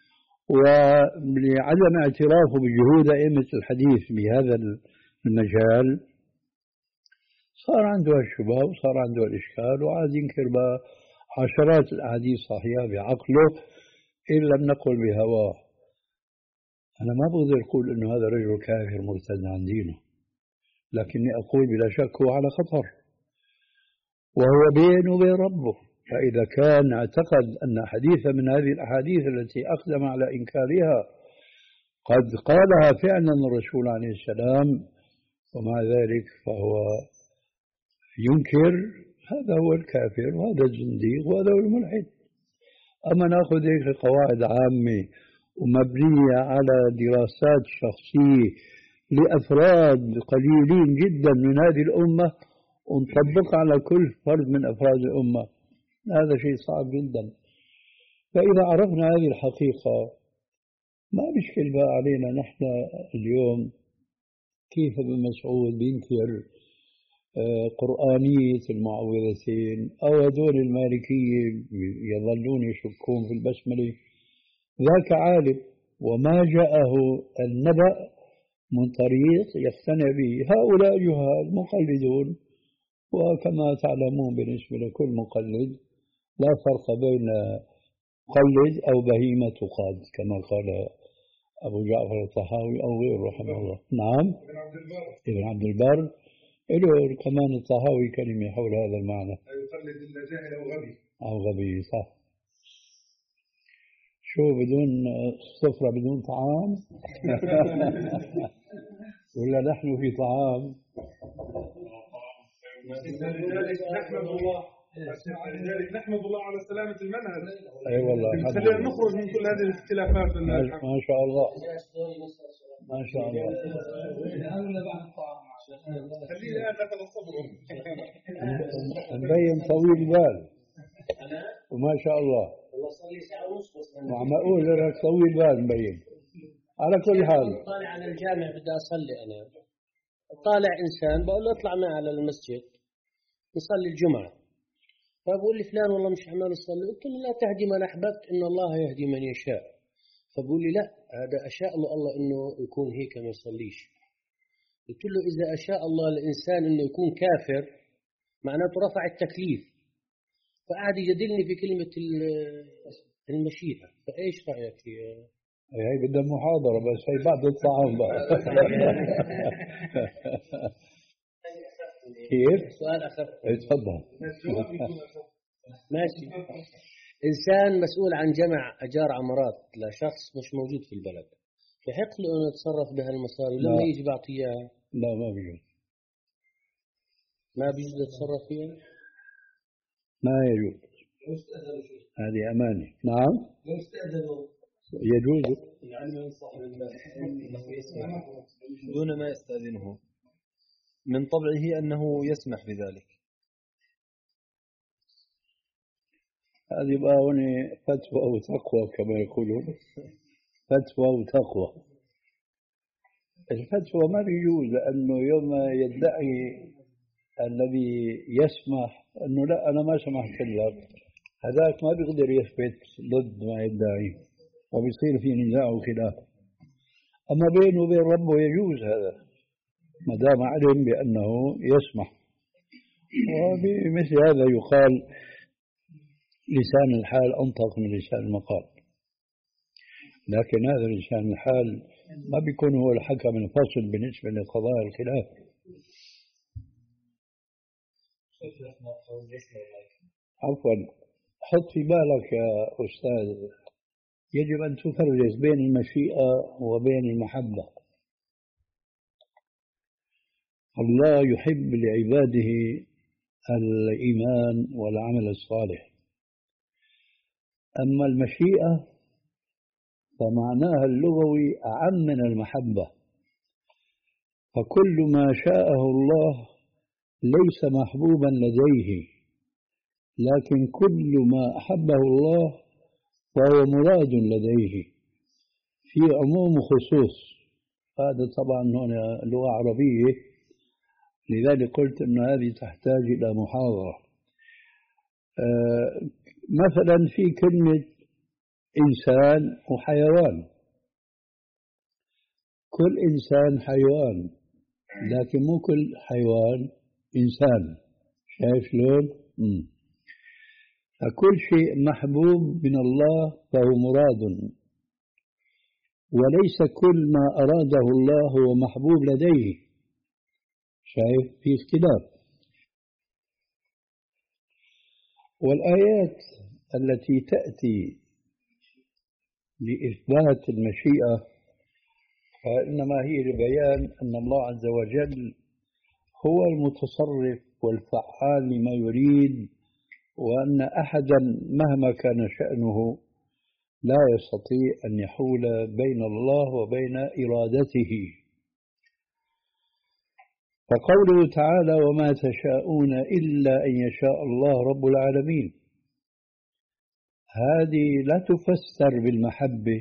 S2: ولعدم اعترافه بجهود أئمة الحديث بهذا المجال صار عنده الشبهة وصار عنده الإشكال وعاد ينكر عشرات الأحاديث صحيحة بعقله إن لم نقل بهواه. أنا ما بقدر أقول إنه هذا رجل كافر مرتد عن دينه، لكني أقول بلا شك هو على خطر وهو بينه وبين ربه. فإذا كان اعتقد أن حديثا من هذه الأحاديث التي أقدم على إنكارها قد قالها فعلا الرسول عليه السلام ومع ذلك فهو ينكر، هذا هو الكافر وهذا الزنديق وهذا هو الملحد. أما نأخذ هيك قواعد عامة ومبنية على دراسات شخصية لأفراد قليلين جدا من هذه الأمة ونطبقها على كل فرد من أفراد الأمة، هذا شيء صعب جدا. فإذا عرفنا هذه الحقيقة ما بيشكل بقى علينا نحن اليوم كيف ابن مسعود بينكر قرآنية المعوذتين أو هذول المالكية يظلون يشكون في البسملة. ذاك عالم وما جاءه النبأ من طريق يقتنع به. هؤلاء جهال مقلدون، وكما تعلمون بالنسبة لكل مقلد لا فرق بين مقلد أو بهيمة تقاد كما قال أبو جعفر الطحاوي أو غيره رحمه الله. نعم ابن عبد البر له كمان الطحاوي كلمة حول هذا المعنى،
S6: يقلد إلا جاهل أو غبي
S2: أو غبي. صح. شو بدون سفرة بدون طعام ولا نحن في طعام؟
S6: لذلك نحمد الله لذلك نحمد الله على سلامة المنهج.
S2: أي والله
S6: خلينا نخرج من كل هذه الاختلافات.
S2: ما شاء الله ما شاء الله.
S6: خلينا ناخذ الصبر
S2: مبين طويل بال وما شاء الله.
S7: والله صار لي ساعة ونص بس
S2: وعم أقول لك طويل بال مبين. على كل حال
S7: طالع على الجامع بدي أصلي أنا، طالع إنسان بقول له اطلع معي على المسجد نصلي الجمعة، فبقول لي فلان والله مش عمال يصلي. قلت له لا تهدي من أحببت إن الله يهدي من يشاء. فبقول لي لا هذا أشاء له الله إنه يكون هيك ما يصليش. قلت له إذا أشاء الله الإنسان إنه يكون كافر معناته رفع التكليف. فقعد يجادلني في كلمة المشيئة. فإيش رأيك يا
S2: هي بدها محاضرة بس هي بعد الطعام بقى. كيف؟
S7: سؤال أخف.
S2: اتفضل.
S7: ماشي. إنسان مسؤول عن جمع أجار عمارات لشخص مش موجود في البلد، يحق له أنه يتصرف بهالمصاري ولما يجي بعطيه إياها؟
S2: لا ما بيجوز.
S7: ما بيجوز يتصرف فيها؟
S2: ما يجوز. هذه أمانة. نعم. يجوز.
S5: يعني من صاحب المال دون ما يستأذنه، من طبعه أنه يسمح بذلك.
S2: هذه بقى هنا فتوى وتقوى كما يقولون، فتوى وتقوى. الفتوى ما بيجوز لأنه يوم يدعي الذي يسمح أنه لا أنا ما سمحت لك، هذاك ما بيقدر يثبت ضد ما يدعي وبيصير في نزاع وخلاف. أما بينه وبين ربه يجوز هذا ما دام علم بأنه يسمح. وبمثل هذا يقال لسان الحال أنطق من لسان المقال، لكن هذا لسان الحال ما بيكون هو الحكم الفصل بالنسبة لقضايا الخلاف. عفوا، حط في بالك يا أستاذ يجب أن تفرق بين المشيئة وبين المحبة. الله يحب لعباده الإيمان والعمل الصالح. أما المشيئة فمعناها اللغوي أعم من المحبة، فكل ما شاءه الله ليس محبوبا لديه، لكن كل ما أحبه الله فهو مراد لديه في عموم خصوص. هذا طبعا هنا لغة عربية، لذلك قلت أن هذه تحتاج إلى محاضرة. آه مثلا في كلمة إنسان وحيوان، كل إنسان حيوان، لكن مو كل حيوان إنسان. شايف شلون؟ فكل شيء محبوب من الله فهو مراد، وليس كل ما أراده الله هو محبوب لديه. شايف في اختلاف. والآيات التي تأتي لإثبات المشيئة فإنما هي لبيان أن الله عز وجل هو المتصرف والفعال لما يريد، وأن أحدا مهما كان شأنه لا يستطيع أن يحول بين الله وبين إرادته. فقوله تعالى وما تشاءون إلا أن يشاء الله رب العالمين، هذه لا تفسر بالمحبة،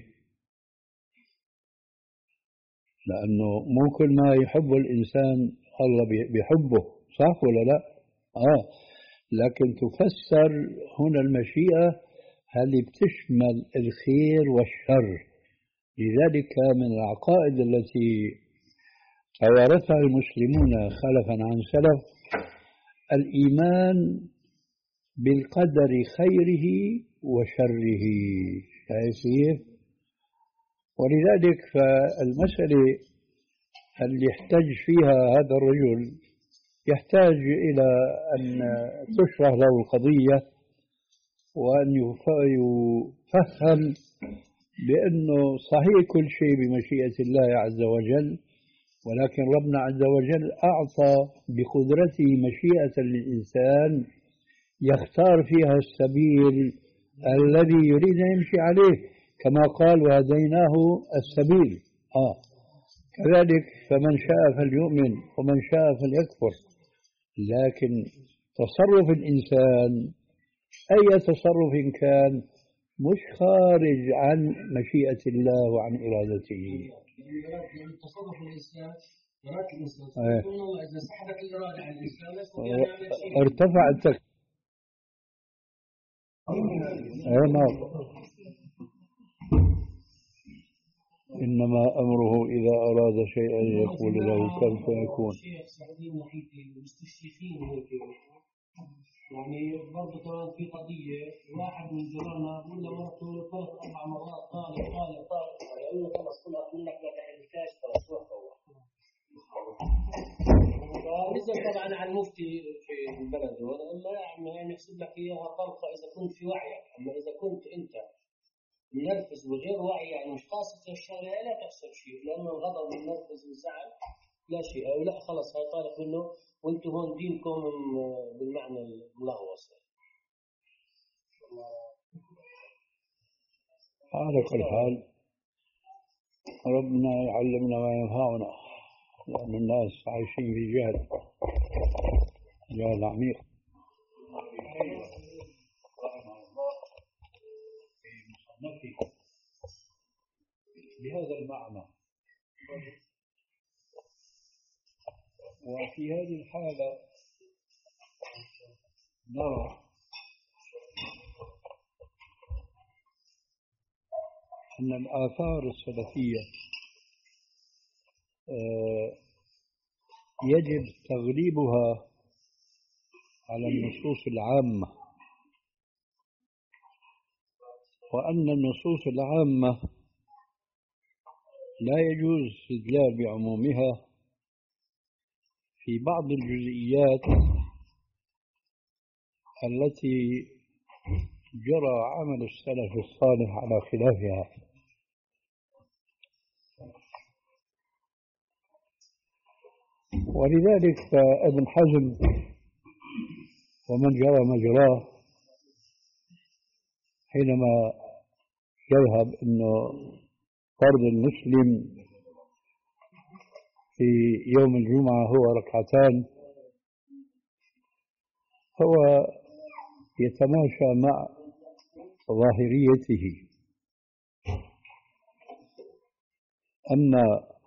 S2: لأنه مو كل ما يحب الإنسان الله بيحبه، صح ولا لا؟ آه لكن تفسر هنا المشيئة هذه بتشمل الخير والشر. لذلك من العقائد التي توارثها المسلمون خلفا عن سلف الإيمان بالقدر خيره وشره. شايف؟ ولذلك فالمسألة اللي يحتاج فيها هذا الرجل يحتاج إلى أن تشرح له القضية وأن يفهم بأنه صحيح كل شيء بمشيئة الله عز وجل، ولكن ربنا عز وجل أعطى بقدرته مشيئة للإنسان يختار فيها السبيل الذي يريد أن يمشي عليه، كما قال وهديناه السبيل. آه كذلك فمن شاء فليؤمن ومن شاء فليكفر. لكن تصرف الإنسان أي تصرف كان مش خارج عن مشيئة الله وعن إرادته.
S7: تصرف الإنسان إرادة الإنسان
S2: آه.
S7: الله إذا سحبت الإرادة عن الإنسان
S2: ارتفع التك أي نعم. إنما أمره إذا أراد شيئا يقول له كن فيكون.
S7: يعني برضه كمان في قضية واحد من جيراننا بقول له مرته ثلاث أربع مرات طالع طالع طالع يقول له خلص طلعت منك ما تحلفهاش خلاص روح روح. فنزل طبعا على المفتي في البلد وقال له يا عمي يعني نحسب لك إياها طلقة إذا كنت في وعيك، أما إذا كنت أنت منرفز وغير واعي يعني مش قاصد الشغله لا تحسب شيء، لانه الغضب والنرفز والزعل لا شيء، او لا خلص هاي طالع منه وانتم هون دينكم بالمعنى الملغوص.
S2: على كل حال ربنا يعلمنا ما ينفعنا، لأن الناس عايشين في جهل جهل عميق. بهذا المعنى، وفي هذه الحالة نرى أن الآثار السلفية يجب تغليبها على النصوص العامة، وأن النصوص العامة لا يجوز الاستدلال بعمومها في بعض الجزئيات التي جرى عمل السلف الصالح على خلافها. ولذلك فابن حزم ومن جرى مجراه حينما يذهب أنه فرض المسلم في يوم الجمعة هو ركعتان، هو يتماشى مع ظاهريته. أما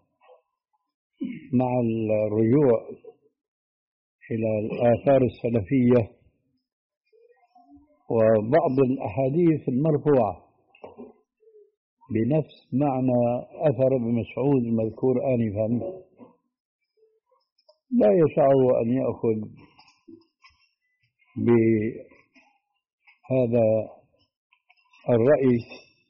S2: مع الرجوع إلى الآثار السلفية وبعض الأحاديث المرفوعة بنفس معنى أثر ابن مسعود المذكور آنفا، لا يسعه أن يأخذ بهذا الرأي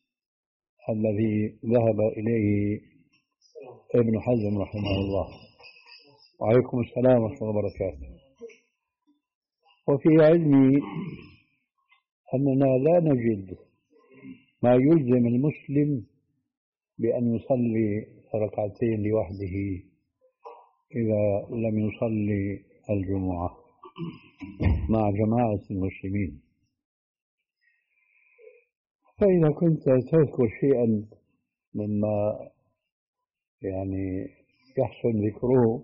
S2: الذي ذهب إليه ابن حزم رحمه الله. وعليكم السلام ورحمة الله وبركاته. وفي علمي أننا لا نجد ما يلزم المسلم بأن يصلي ركعتين لوحده إذا لم يصلي الجمعة مع جماعة المسلمين. فإذا كنت تذكر شيئا مما يعني يحسن ذكره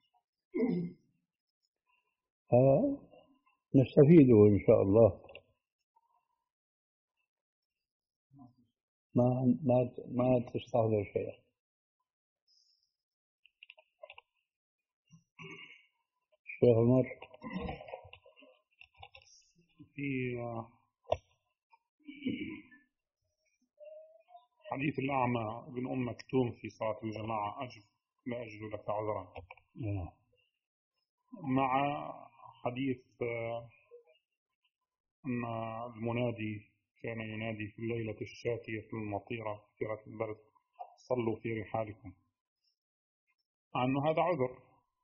S2: نستفيده إن شاء الله. ما ما ما تستحضر شيئا. شيخ عمر
S3: في حديث الأعمى ابن أم مكتوم في صلاة الجماعة أجب لا أجد لك عذرا، مع حديث أن المنادي كان ينادي في الليلة الشاتية المطيرة كثيرة البرد صلوا في رحالكم، أنه هذا عذر.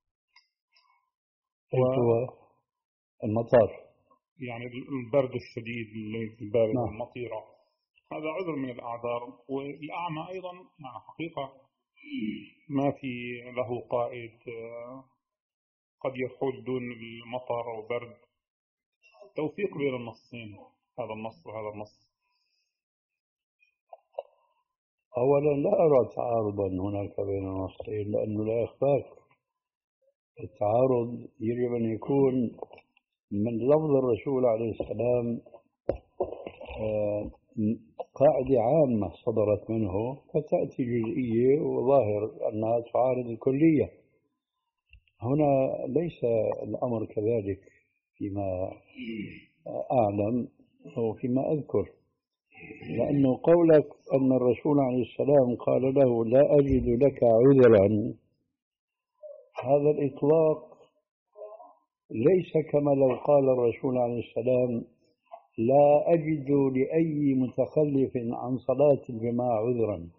S2: و المطار
S3: يعني البرد الشديد، الليل البارد،
S2: نعم.
S3: المطيرة، هذا عذر من الأعذار. والأعمى أيضا يعني حقيقة ما في له قائد، قد يحول دون المطر وبرد، توفيق بين النصين، هذا النص وهذا النص.
S2: أولا لا أرى تعارضا هناك بين النصين، لأنه لا يخفاك التعارض يجب أن يكون من لفظ الرسول عليه السلام قاعدة عامة صدرت منه فتأتي جزئية وظاهر أنها تعارض الكلية. هنا ليس الأمر كذلك فيما أعلم أو فيما أذكر، لأنه قولك أن الرسول عليه السلام قال له لا أجد لك عذرا، هذا الإطلاق ليس كما لو قال الرسول عليه السلام لا أجد لأي متخلف عن صلاة الجماعة عذرا،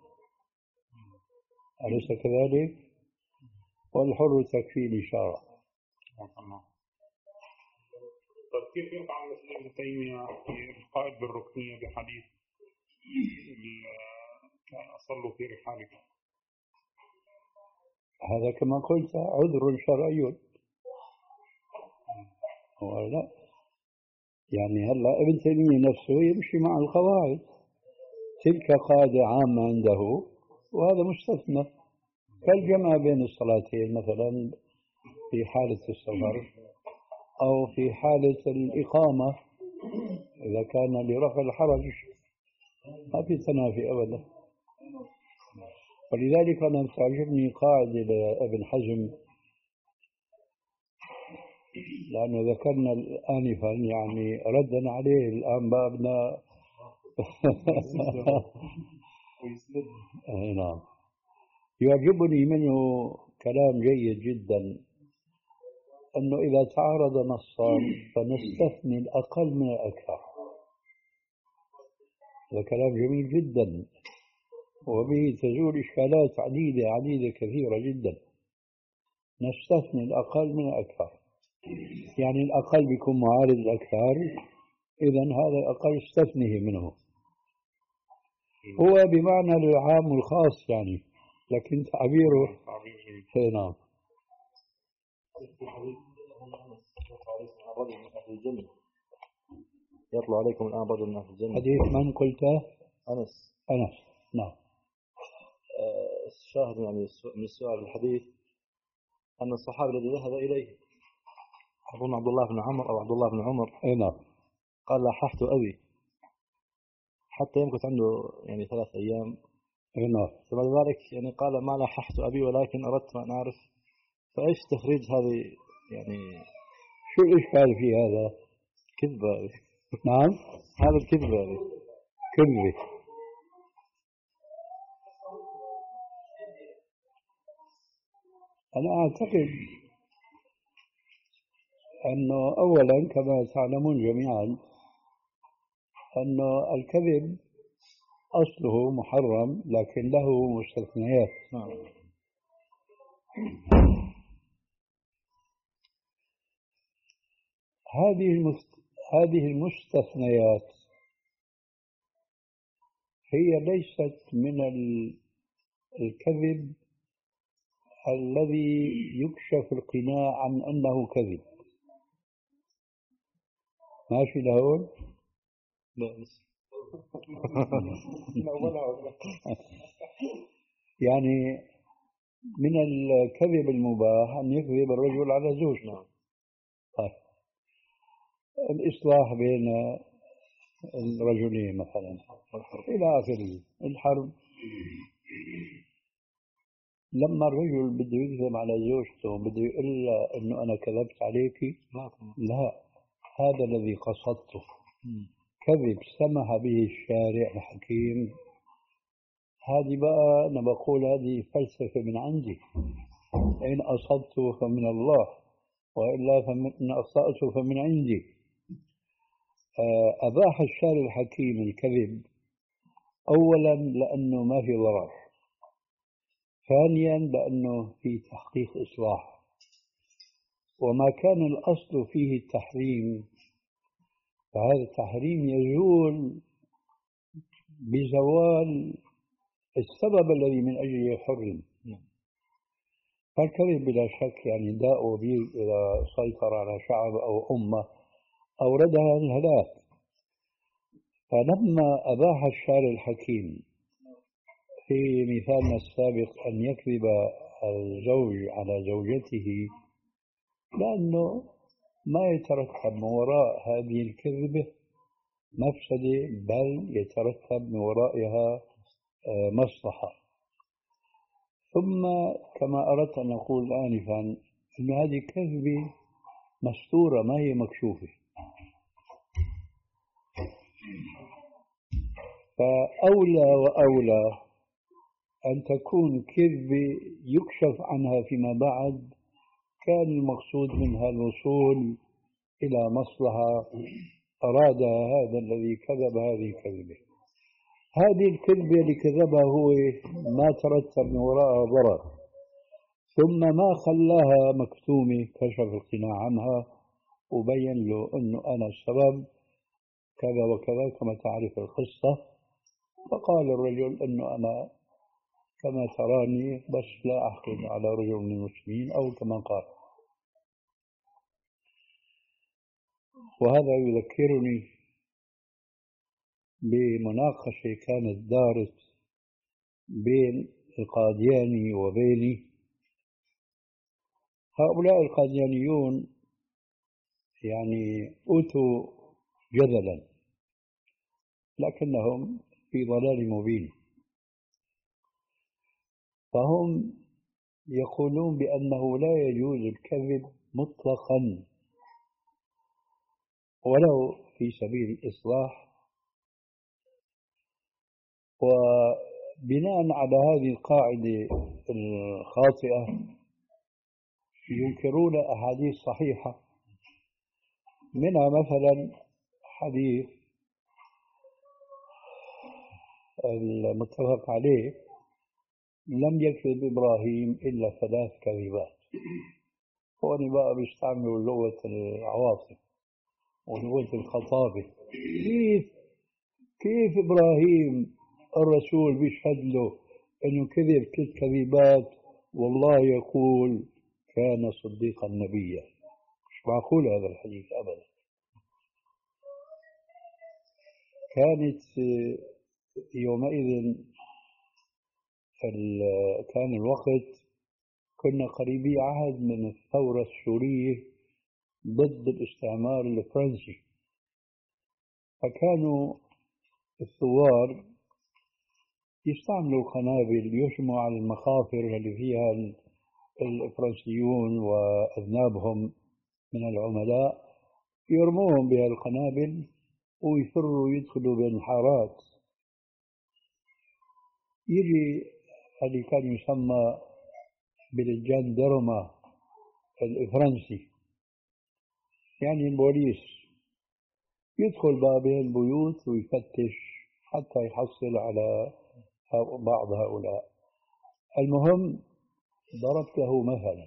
S2: أليس كذلك؟ والحر تكفي الإشارة.
S3: طيب كيف يقع مثل ابن تيمية في القائد بالركنية بحديث صلوا في رحالكم؟
S2: هذا كما قلت عذر شرعي. هو لا يعني هلا ابن تيمية نفسه يمشي مع القواعد، تلك قاعدة عامة عنده وهذا مستثنى، كالجمع بين الصلاتين مثلا في حالة السفر أو في حالة الإقامة إذا كان لرفع الحرج، ما في تنافي أبدا. ولذلك أنا تعجبني قاعدة لابن حزم، لأنه ذكرنا آنفا يعني ردنا عليه الآن بابنا نعم. يعجبني منه كلام جيد جدا، أنه إذا تعارض نصان فنستثني الأقل من الأكثر. هذا كلام جميل جدا، وبه تزول إشكالات عديدة عديدة كثيرة جدا. نستثني الأقل من الأكثر، يعني الأقل بيكون معارض الأكثر، إذن هذا الأقل استثنيه منه. هو بمعنى العام والخاص يعني، لكن تعبيره نعم.
S1: الرجل من أهل الجنة يطلع عليكم الآن رجل من أهل الجنة.
S2: حديث من قلته؟
S1: أنس.
S2: أنس نعم.
S1: الشاهد يعني من السؤال الحديث أن الصحابي الذي ذهب إليه أظن عبد الله بن عمر أو عبد الله بن عمر
S2: أي نعم
S1: قال لاحظت أبي حتى يمكث عنده يعني ثلاث أيام.
S2: أي نعم.
S1: ثم ذلك يعني قال ما لاحظت أبي ولكن أردت أن أعرف فإيش تخريج هذه يعني
S2: شو الإشكال في هذا؟
S1: كذبة.
S2: نعم
S1: هذا الكذبة هذه
S2: كذبة. أنا أعتقد أنه أولا كما تعلمون جميعا أن الكذب أصله محرم لكن له مستثنيات.
S1: نعم.
S2: هذه المست... هذه المستثنيات هي ليست من الكذب الذي يكشف القناع عن أنه كذب. ماشي لهون؟
S1: لا بس
S2: يعني من الكذب المباح أن يكذب الرجل على زوجته. طيب الإصلاح بين الرجلين مثلا إلى آخره. الحرب لما الرجل بده يكذب على زوجته بده يقول لها إنه أنا كذبت عليك، لا، هذا الذي قصدته. كذب سمح به الشارع الحكيم. هذه بقى أنا بقول هذه فلسفة من عندي، إن أصبت فمن الله وإلا فإن أخطأت فمن عندي. أباح الشارع الحكيم الكذب أولا لأنه ما في ضرر، ثانيا لأنه في تحقيق إصلاح، وما كان الأصل فيه التحريم فهذا التحريم يزول بزوال السبب الذي من أجله حرم. فالكذب بلا شك يعني داء وبيل إذا سيطر على شعب أو أمة أوردها الهلاك. فلما أباح الشارع الحكيم في مثالنا السابق أن يكذب الزوج على زوجته لأنه ما يترتب من وراء هذه الكذبة مفسدة بل يترتب من ورائها مصلحة. ثم كما أردت أن أقول آنفا أن هذه كذبة مستورة ما هي مكشوفة، فأولى وأولى أن تكون كذبة يكشف عنها فيما بعد كان المقصود منها الوصول إلى مصلحة أرادها هذا الذي كذب هذه الكذبة. هذه الكذبة اللي كذبها هو ما ترتب من وراءها ضرر، ثم ما خلاها مكتومة كشف القناع عنها وبين له أنه أنا السبب كذا وكذا كما تعرف القصة. فقال الرجل أنه أنا كما تراني بس لا أحقد على رجل من المسلمين أو كما قال. وهذا يذكرني بمناقشة كانت دارت بين القادياني وبيني. هؤلاء القاديانيون يعني أوتوا جدلا لكنهم في ضلال مبين. فهم يقولون بأنه لا يجوز الكذب مطلقا ولو في سبيل الإصلاح. وبناء على هذه القاعدة الخاطئة ينكرون أحاديث صحيحة، منها مثلا حديث المتفق عليه لم يكذب إبراهيم إلا ثلاث كذبات. هون بقى بيستعملوا لغة العواطف ولغة الخطابة. كيف كيف إبراهيم الرسول بيشهد له أنه كذب ثلاث كذبات والله يقول كان صديقا نبيا؟ معقول هذا الحديث أبدا. كانت يومئذ كان الوقت كنا قريبي عهد من الثورة السورية ضد الاستعمار الفرنسي، فكانوا الثوار يستعملوا قنابل يشموا على المخافر اللي فيها الفرنسيون وأذنابهم من العملاء، يرموهم بها القنابل ويفروا يدخلوا بين الحارات. يجي اللي كان يسمى بالجندرما الفرنسي، يعني البوليس، يدخل باب البيوت ويفتش حتى يحصل على بعض هؤلاء. المهم ضربت له مثلا،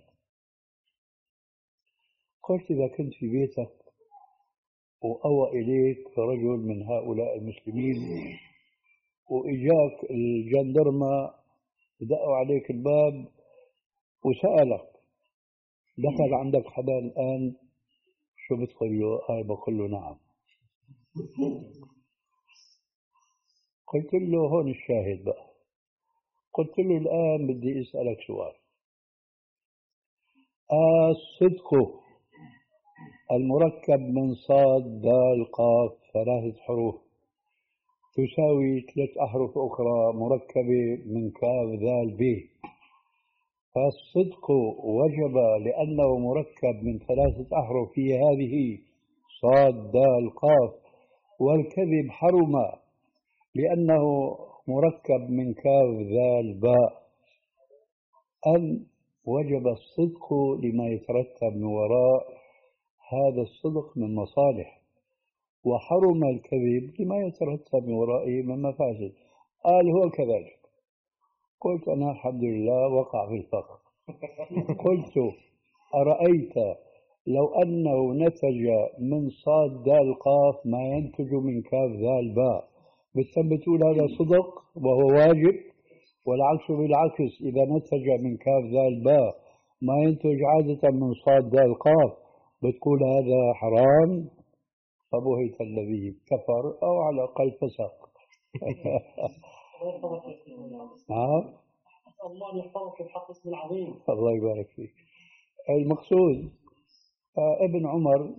S2: قلت إذا كنت في بيتك وأوى إليك رجل من هؤلاء المسلمين وإجاك الجندرما دقوا عليك الباب وسألك دخل عندك حدا الآن، شو بتقول له؟ قال بقول له نعم. قلت له هون الشاهد بقى، قلت له الآن بدي أسألك سؤال، الصدق المركب من صاد دال قاف ثلاثة حروف تساوي ثلاث أحرف أخرى مركبة من كاف ذال ب، فالصدق وجب لأنه مركب من ثلاثة أحرف في هذه صاد دال قاف، والكذب حرم لأنه مركب من كاف ذال باء. أم وجب الصدق لما يترتب من وراء هذا الصدق من مصالح، وحرم الكذب لما يترتب من ورائه من مفاسد. قال هو كذلك. قلت أنا الحمد لله وقع في الفخ. قلت أرأيت لو أنه نتج من صاد دال قاف ما ينتج من كاف ذال باء، بتثبتوا هذا صدق وهو واجب؟ والعكس بالعكس، إذا نتج من كاف ذال باء ما ينتج عادة من صاد دال قاف بتقول هذا حرام، فبهت الذي كفر أو على الأقل فسق. نعم.
S8: الله يحفظك الحق اسم العظيم.
S2: الله يبارك فيك. المقصود ابن عمر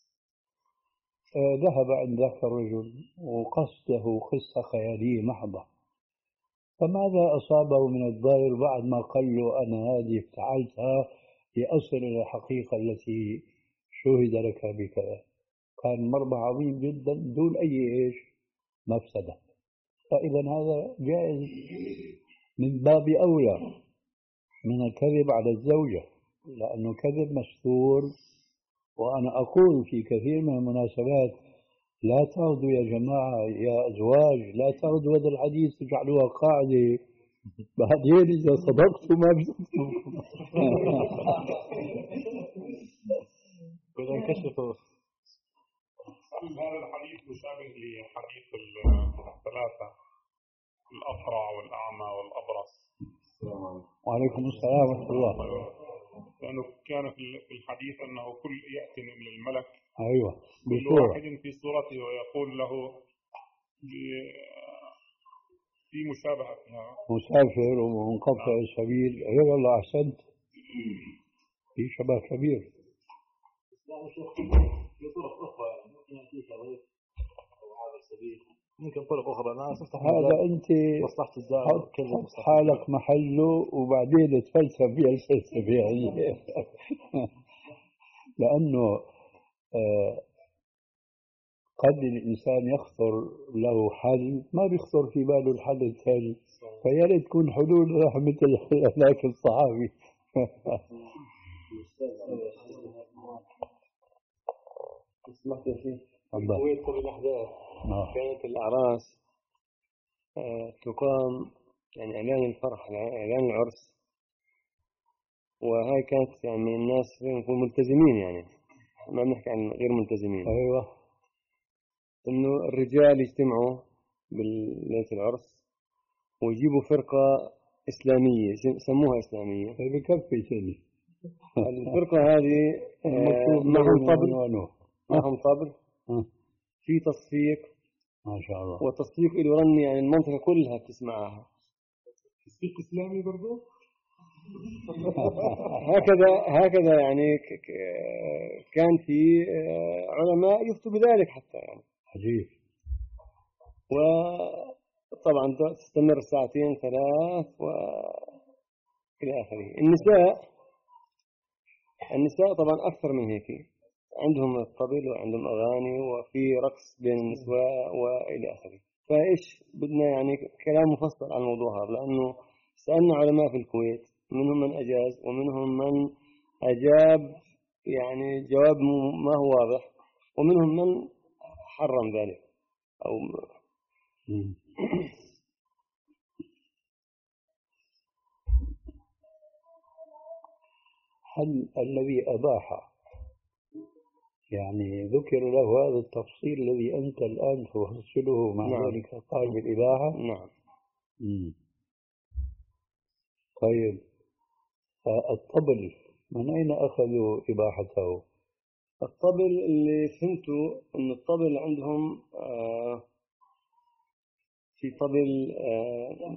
S2: ذهب عند ذاك الرجل وقصده قصة خيالية محضة، فماذا أصابه من الضير بعد ما قال له أنا هذه فعلتها لأصل إلى الحقيقة التي شهد لك بكذا؟ كان مربع عظيم جدا دون أي إيش مفسدة. فإذا هذا جائز من باب أولى من الكذب على الزوجة، لأنه كذب مستور. وأنا أقول في كثير من المناسبات لا تاخذوا يا جماعة يا أزواج، لا تاخذوا هذا الحديث تجعلوها قاعدة، بعدين إذا صدقتوا ما بصدقوا.
S3: بدنا نكشفه. هذا الحديث مشابه لحديث الثلاثة، الأقرع والأعمى والأبرص.
S2: وعليكم السلام ورحمة الله.
S3: لأنه كان في الحديث أنه كل يأتي من الملك،
S2: أيوة،
S3: كل واحد في صورته ويقول له في مشابهة فيها،
S2: مسافر ومنقطع السبيل. أي والله أحسنت، في شبه كبير.
S8: في طرق أخرى ممكن يأتيك غير هذا السبيل، ممكن طرق أخرى. أنا
S2: هذا أنت حط حالك محله وبعدين تفلسف فيها الفلسفة يعني. لأنه آه قد الإنسان يخطر له حل ما بيخطر في باله الحل الثاني، فيا ريت تكون حلول مثل هذاك الصحابي.
S8: اسمحت يا شيخ، في الكويت قبل الأحداث كانت الأعراس آه تقام يعني إعلان الفرح، إعلان العرس، وهاي كانت يعني الناس يكونوا ملتزمين، يعني ما بنحكي عن غير ملتزمين.
S2: أيوة.
S8: إنه الرجال يجتمعوا بليلة العرس ويجيبوا فرقة إسلامية سموها إسلامية.
S2: بكفي سنة
S8: الفرقة هذه معهم طبل معهم طبل في تصفيق
S2: ما شاء الله،
S8: وتصفيق له رن، يعني المنطقة كلها بتسمعها.
S6: تصفيق إسلامي برضو.
S8: هكذا هكذا يعني كان في علماء يفتوا بذلك حتى يعني.
S2: عجيب.
S8: وطبعا تستمر ساعتين ثلاث وإلى آخره. النساء النساء طبعا أكثر من هيك، عندهم الطبل وعندهم أغاني وفي رقص بين النساء وإلى آخره. فإيش بدنا يعني كلام مفصل عن الموضوع هذا، لأنه سألنا علماء في الكويت، منهم من أجاز ومنهم من أجاب يعني جواب ما هو واضح، ومنهم من حرم ذلك أو
S2: هل الذي أباح يعني ذكر له هذا التفصيل الذي أنت الآن تفصله مع
S8: نعم.
S2: ذلك قال بالإباحة؟
S8: نعم.
S2: مم. طيب الطبل من أين أخذوا إباحته؟
S8: الطبل اللي فهمته أن الطبل عندهم آه في طبل آه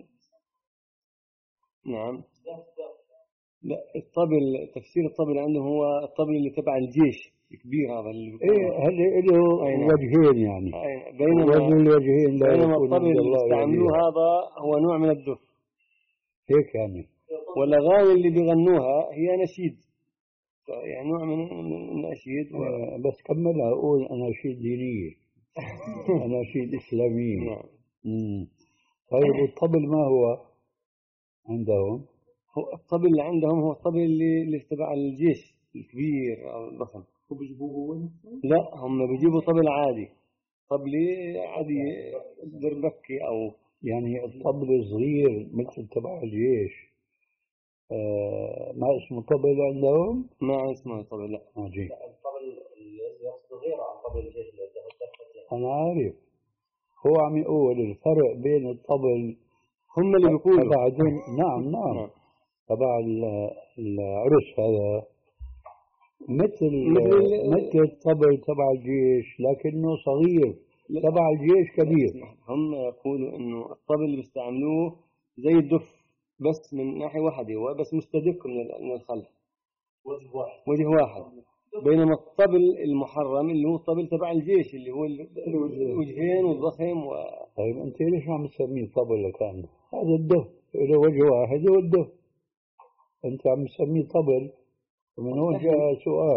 S8: نعم لا الطبل تفسير الطبل عندهم هو الطبل اللي تبع الجيش الكبير هذا اللي
S2: ايه هل له وجهين يعني
S8: بينما
S2: وجه الوجهين
S8: بينما الطبل اللي استعملوه هذا هو نوع من الدف
S2: هيك يعني،
S8: والأغاني اللي بيغنوها هي نشيد، يعني نوع من النشيد و...
S2: بس كملها أقول أناشيد دينية أناشيد إسلامية.
S8: نعم.
S2: طيب الطبل ما هو عندهم؟
S8: هو الطبل اللي عندهم هو الطبل اللي اللي تبع الجيش الكبير أو الضخم.
S6: هو بيجيبوه؟
S8: لا هم بيجيبوا طبل عادي، طبل عادي دربكي أو
S2: يعني الطبل صغير مثل تبع الجيش. آه ما اسمه طبل عندهم؟
S8: ما اسمه طبل لا.
S2: عجيب.
S1: الطبل اللي يقصد غير عن طبل الجيش اللي
S2: أنا عارف، هو عم يقول الفرق بين الطبل
S8: هم اللي بيقولوا
S2: تبع نعم نعم تبع العرس هذا مثل مثل الطبل تبع الجيش لكنه صغير، تبع الجيش كبير.
S8: هم يقولوا انه الطبل اللي بيستعملوه زي الدف بس من ناحية واحدة، هو بس مستدق من الخلف
S1: وجه واحد
S8: وجه واحد، بينما الطبل المحرم اللي هو الطبل تبع الجيش اللي هو الوجهين والضخم و...
S2: طيب انت ليش عم تسميه طبل كان؟ هذا الدف له وجه واحد هو الدف، انت عم تسميه طبل ومن هون جاء سؤال.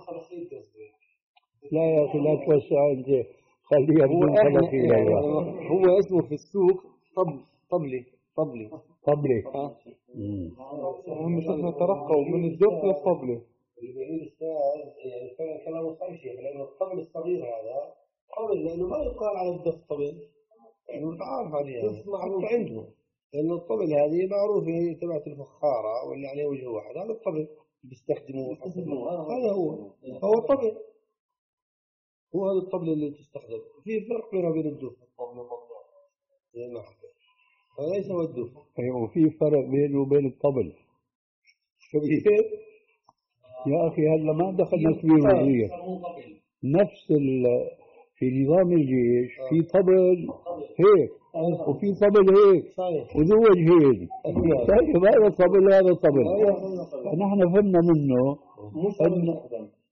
S2: لا يا اخي لا توسع انت، خليها بدون خلق
S8: يعني هو اسمه في السوق طبل طبلي طبلي
S2: طبلي.
S8: اه
S6: هم شفنا ترقوا من الدف للطبلي.
S1: اللي بيعيد السؤال يعني فعلا كلامه صحيح، لأنه الطبل الصغير هذا طبل، لأنه ما يقال على الدف طبل، يعني متعارف عليها حتى عندهم، لأنه الطبل هذه معروفة تبعت الفخارة واللي عليه وجه واحد، هذا الطبل بيستخدموه هذا هو هو الطبل، هو هذا الطبل اللي تستخدم. في فرق بينه وبين الدف زي ما حكيت، فليس هو الدف.
S2: ايوه وفي فرق بينه وبين الطبل كبير يا أخي. هلا ما دخلنا فيه وزير نفس في نظام الجيش في طبل هيك وفي طبل هيك وذو وجهين. طيب هذا طبل هذا طبل، فنحن فهمنا منه أن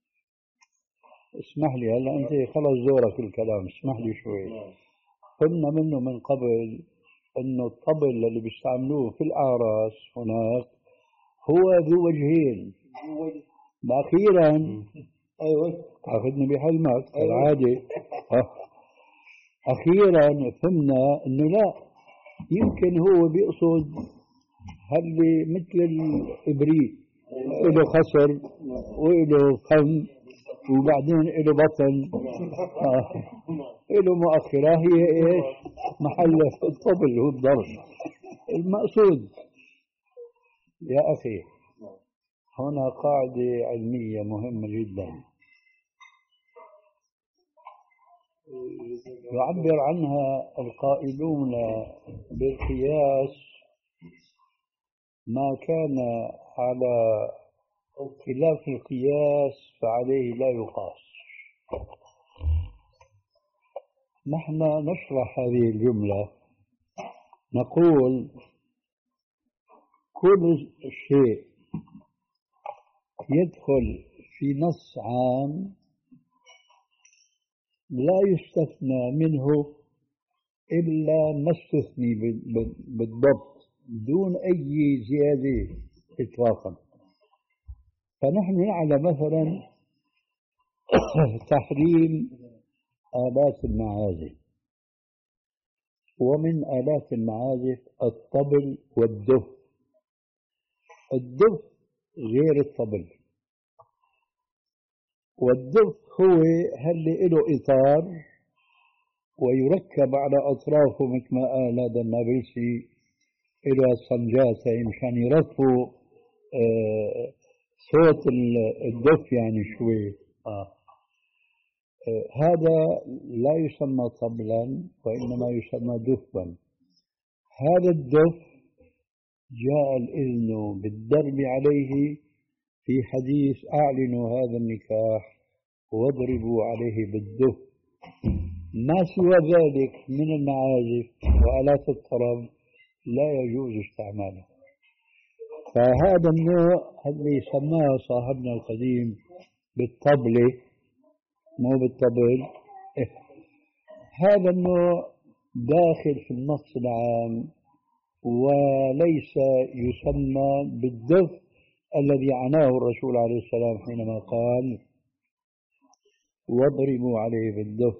S2: اسمح لي هلا أنت خلص زورك الكلام، اسمح لي شوي. فهمنا منه من قبل أنه الطبل اللي بيستعملوه في الأعراس هناك هو ذو وجهين. أخيرا أيوة تأخذني بحلمك العادي. أخيرا فهمنا إنه لا، يمكن هو بيقصد هاللي مثل الإبريق له خصر وله فم وبعدين له بطن آه. له مؤخرة هي إيش محل الطبل هو الضرب المقصود. يا أخي هنا قاعدة علمية مهمة جدا يعبر عنها القائلون بالقياس ما كان على خلاف القياس فعليه لا يقاس. نحن نشرح هذه الجملة نقول كل شيء يدخل في نص عام لا يستثنى منه إلا ما استثني بالضبط دون أي زيادة إطلاقا. فنحن نعلم مثلا تحريم آلات المعازف، ومن آلات المعازف الطبل والدف. الدف غير الطبل، والدف هو هل له إطار ويركب على أطرافه مثل ما قال هذا النابلسي له الصنجات مشان يرفوا آه صوت الدف يعني شوي. آه. آه هذا لا يسمى طبلا وإنما يسمى دفا. هذا الدف جاء الإذن بالضرب عليه في حديث أعلنوا هذا النكاح واضربوا عليه بالدف. ما سوى ذلك من المعازف وآلات الطرب لا يجوز استعماله. فهذا النوع اللي سماه صاحبنا القديم بالطبلة مو بالطبل، هذا النوع داخل في النص العام وليس يسمى بالدف الذي عناه الرسول عليه السلام حينما قال واضربوا عليه بالدف،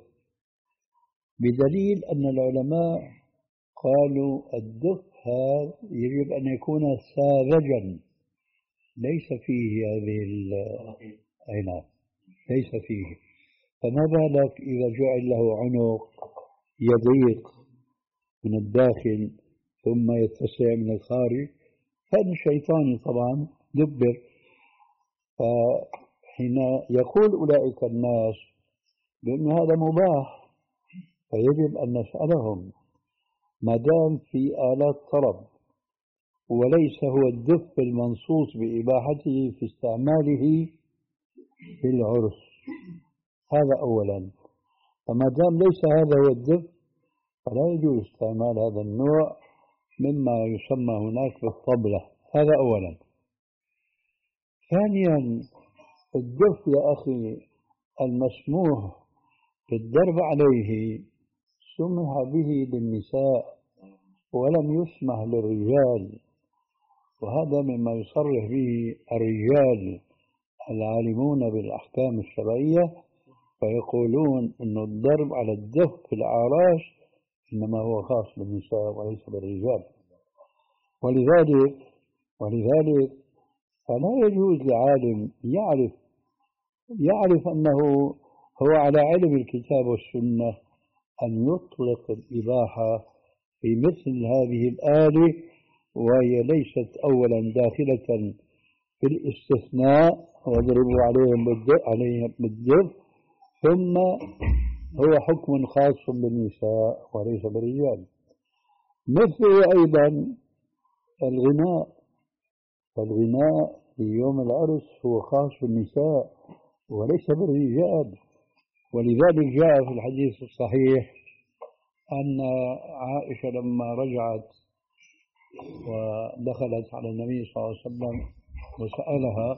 S2: بدليل أن العلماء قالوا الدف هذا يجب أن يكون ساذجا ليس فيه هذه العناء، ليس فيه. فما بالك إذا جعل له عنق يضيق من الداخل ثم يتسع من الخارج، هذا الشيطاني طبعا دبر. فحين يقول أولئك الناس بأن هذا مباح فيجب أن نسألهم ما دام في آلات طرب وليس هو الدف المنصوص بإباحته في استعماله في العرس، هذا أولا. فما دام ليس هذا هو الدف فلا يجوز استعمال هذا النوع مما يسمى هناك بالطبلة، هذا أولا. ثانيا الدف يا أخي المسموح بالضرب عليه سمح به للنساء ولم يسمح للرجال، وهذا مما يصرح به الرجال العالمون بالأحكام الشرعية، فيقولون أن الضرب على الدف في الأعراس إنما هو خاص بالنساء وليس بالرجال. ولذلك ولذلك فلا يجوز لعالم يعرف يعرف أنه هو على علم الكتاب والسنة أن يطلق الإباحة في مثل هذه الآلة، وهي ليست أولا داخلة في الاستثناء واضربوا عليهم بالدف عليهم بالدف، ثم هو حكم خاص بالنساء وليس بالرجال. مثل أيضا الغناء، الغناء في يوم العرس هو خاص بالنساء وليس بالرجال. ولذلك جاء في الحديث الصحيح أن عائشة لما رجعت ودخلت على النبي صلى الله عليه وسلم وسألها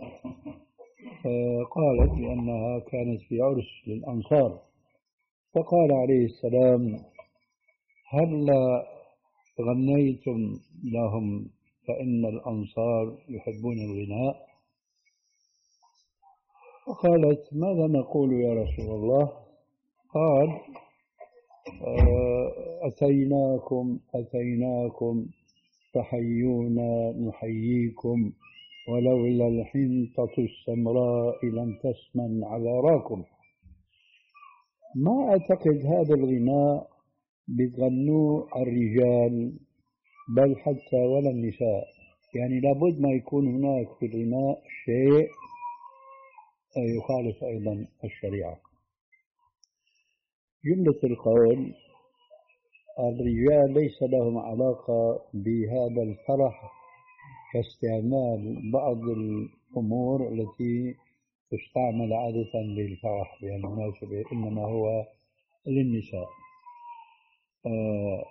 S2: قالت بأنها كانت في عرس للأنصار، فقال عليه السلام هل غنيتم لهم فإن الأنصار يحبون الغناء؟ فقالت ماذا نقول يا رسول الله؟ قال أتيناكم أتيناكم فحيونا نحييكم ولولا الحنطة السمراء لم تسمن على راكم. ما أعتقد هذا الغناء بيغنوه الرجال بل حتى ولا النساء، يعني لابد ما يكون هناك في الغناء شيء يخالف أيضا الشريعة. جملة القول الرجال ليس لهم علاقة بهذا الفرح كاستعمال بعض الأمور التي تستعمل عادة للفرح بهالمناسبة، إنما هو للنساء. آه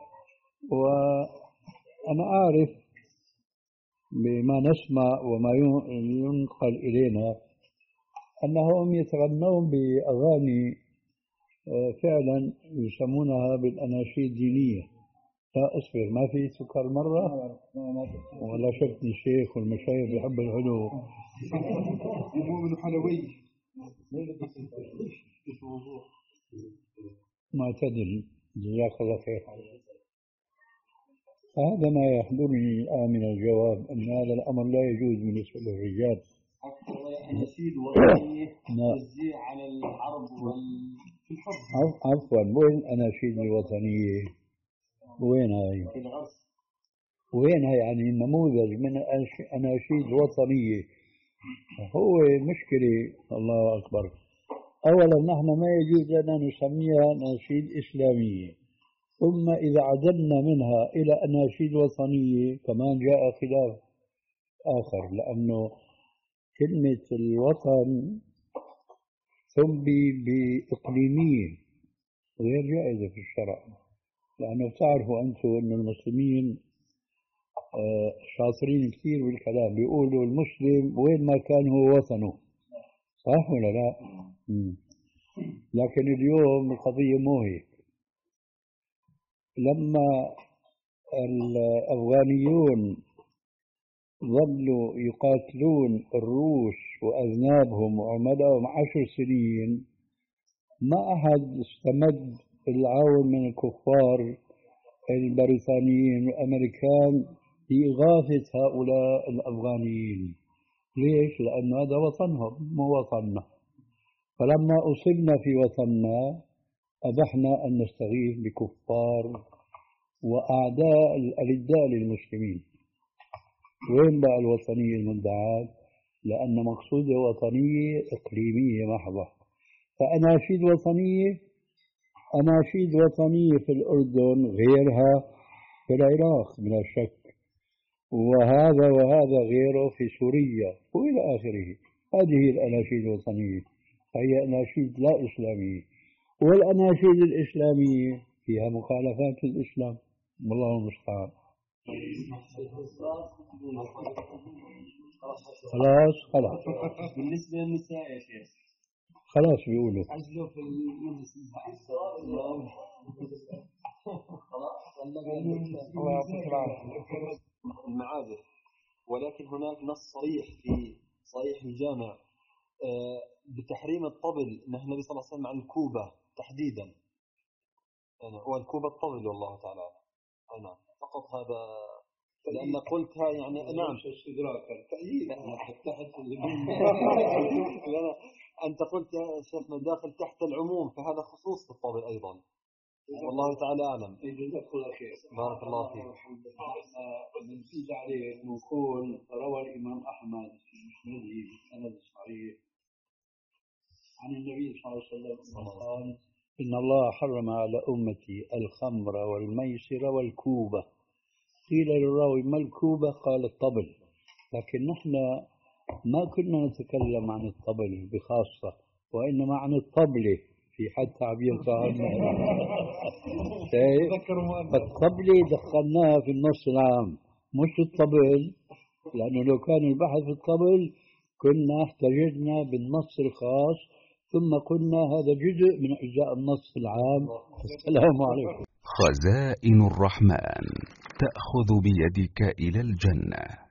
S2: وأنا أعرف بما نسمع وما ينقل إلينا أنهم يتغنون بأغاني فعلا يسمونها بالأناشيد الدينية. لا أصبر، ما في سكر مرة ولا شفتني الشيخ والمشايخ بيحب الحلو.
S6: مو من حلوي
S2: معتدل، جزاك الله خير. هذا ما يحضرني الآن من الجواب، أن هذا الأمر لا يجوز بالنسبة للرجال.
S9: النشيد والأغاني توزيع على العرب والحب.
S2: عفوا، وين الأناشيد الوطنية؟ وين هاي؟ وين هاي؟ يعني نموذج من الأناشيد الوطنية. هو مشكلة. الله أكبر. أولا نحن ما يجوز لنا نسميها أناشيد إسلامية، ثم إذا عدلنا منها إلى أناشيد وطنية كمان جاء خلاف آخر، لأنه كلمة الوطن تنبي بإقليمية غير جائزة في الشرع، لأنه بتعرفوا أنتم أن المسلمين شاطرين كثير بالكلام، بيقولوا المسلم وين ما كان هو وطنه، صح ولا لا؟ مم. لكن اليوم القضية مو هيك. لما الأفغانيون ظلوا يقاتلون الروس وأذنابهم وعملائهم عشر سنين، ما أحد استمد العون من الكفار البريطانيين والأمريكان لإغاثة هؤلاء الأفغانيين. ليش؟ لأن هذا وطنهم مو وطننا. فلما أصبنا في وطننا أبحنا أن نستغيث بكفار وأعداء الألداء للمسلمين. وين بقى الوطنية المدعاة؟ لأن مقصودة وطنية إقليمية محضة. فأناشيد وطنية أناشيد وطنية في الأردن غيرها في العراق بلا شك، وهذا وهذا غيره في سوريا وإلى آخره. هذه الأناشيد الوطنية، فهي أناشيد لا إسلامية. والأناشيد الإسلامية فيها مخالفات للإسلام، والله المستعان. خلاص خلاص.
S9: بالنسبة للنساء يا شيخ
S2: خلاص بيقولوا
S9: عزلوا في المجلس المعازف، ولكن هناك نص صريح في صحيح الجامع بتحريم الطبل، نهى النبي صلى الله عليه وسلم عن الكوبة تحديدا، والكوبة الطبل والله تعالى. أنا فقط هذا لأن قلتها يعني نعم أنت قلت يا شيخنا داخل تحت العموم، فهذا خصوص في الطبل أيضا، والله تعالى أعلم. بارك الله فيك.
S2: نزيد عليه نقول روى الإمام أحمد في مسنده بسند صحيح عن النبي صلى الله عليه وسلم قال: إن الله حرم على أمتي الخمر والميسر والكوبة. قيل للراوي: ما الكوبة؟ قال: الطبل. لكن نحن ما كنا نتكلم عن الطبل بخاصة، وإنما عن الطبلة في حد تعبير صاحبنا. فالطبلة دخلناها في النص العام مش الطبل، لأنه لو كان البحث في الطبل كنا احتججنا بالنص الخاص ثم قلنا هذا جزء من أجزاء النص العام. السلام عليكم.
S10: خزائن الرحمن تأخذ بيدك إلى الجنة.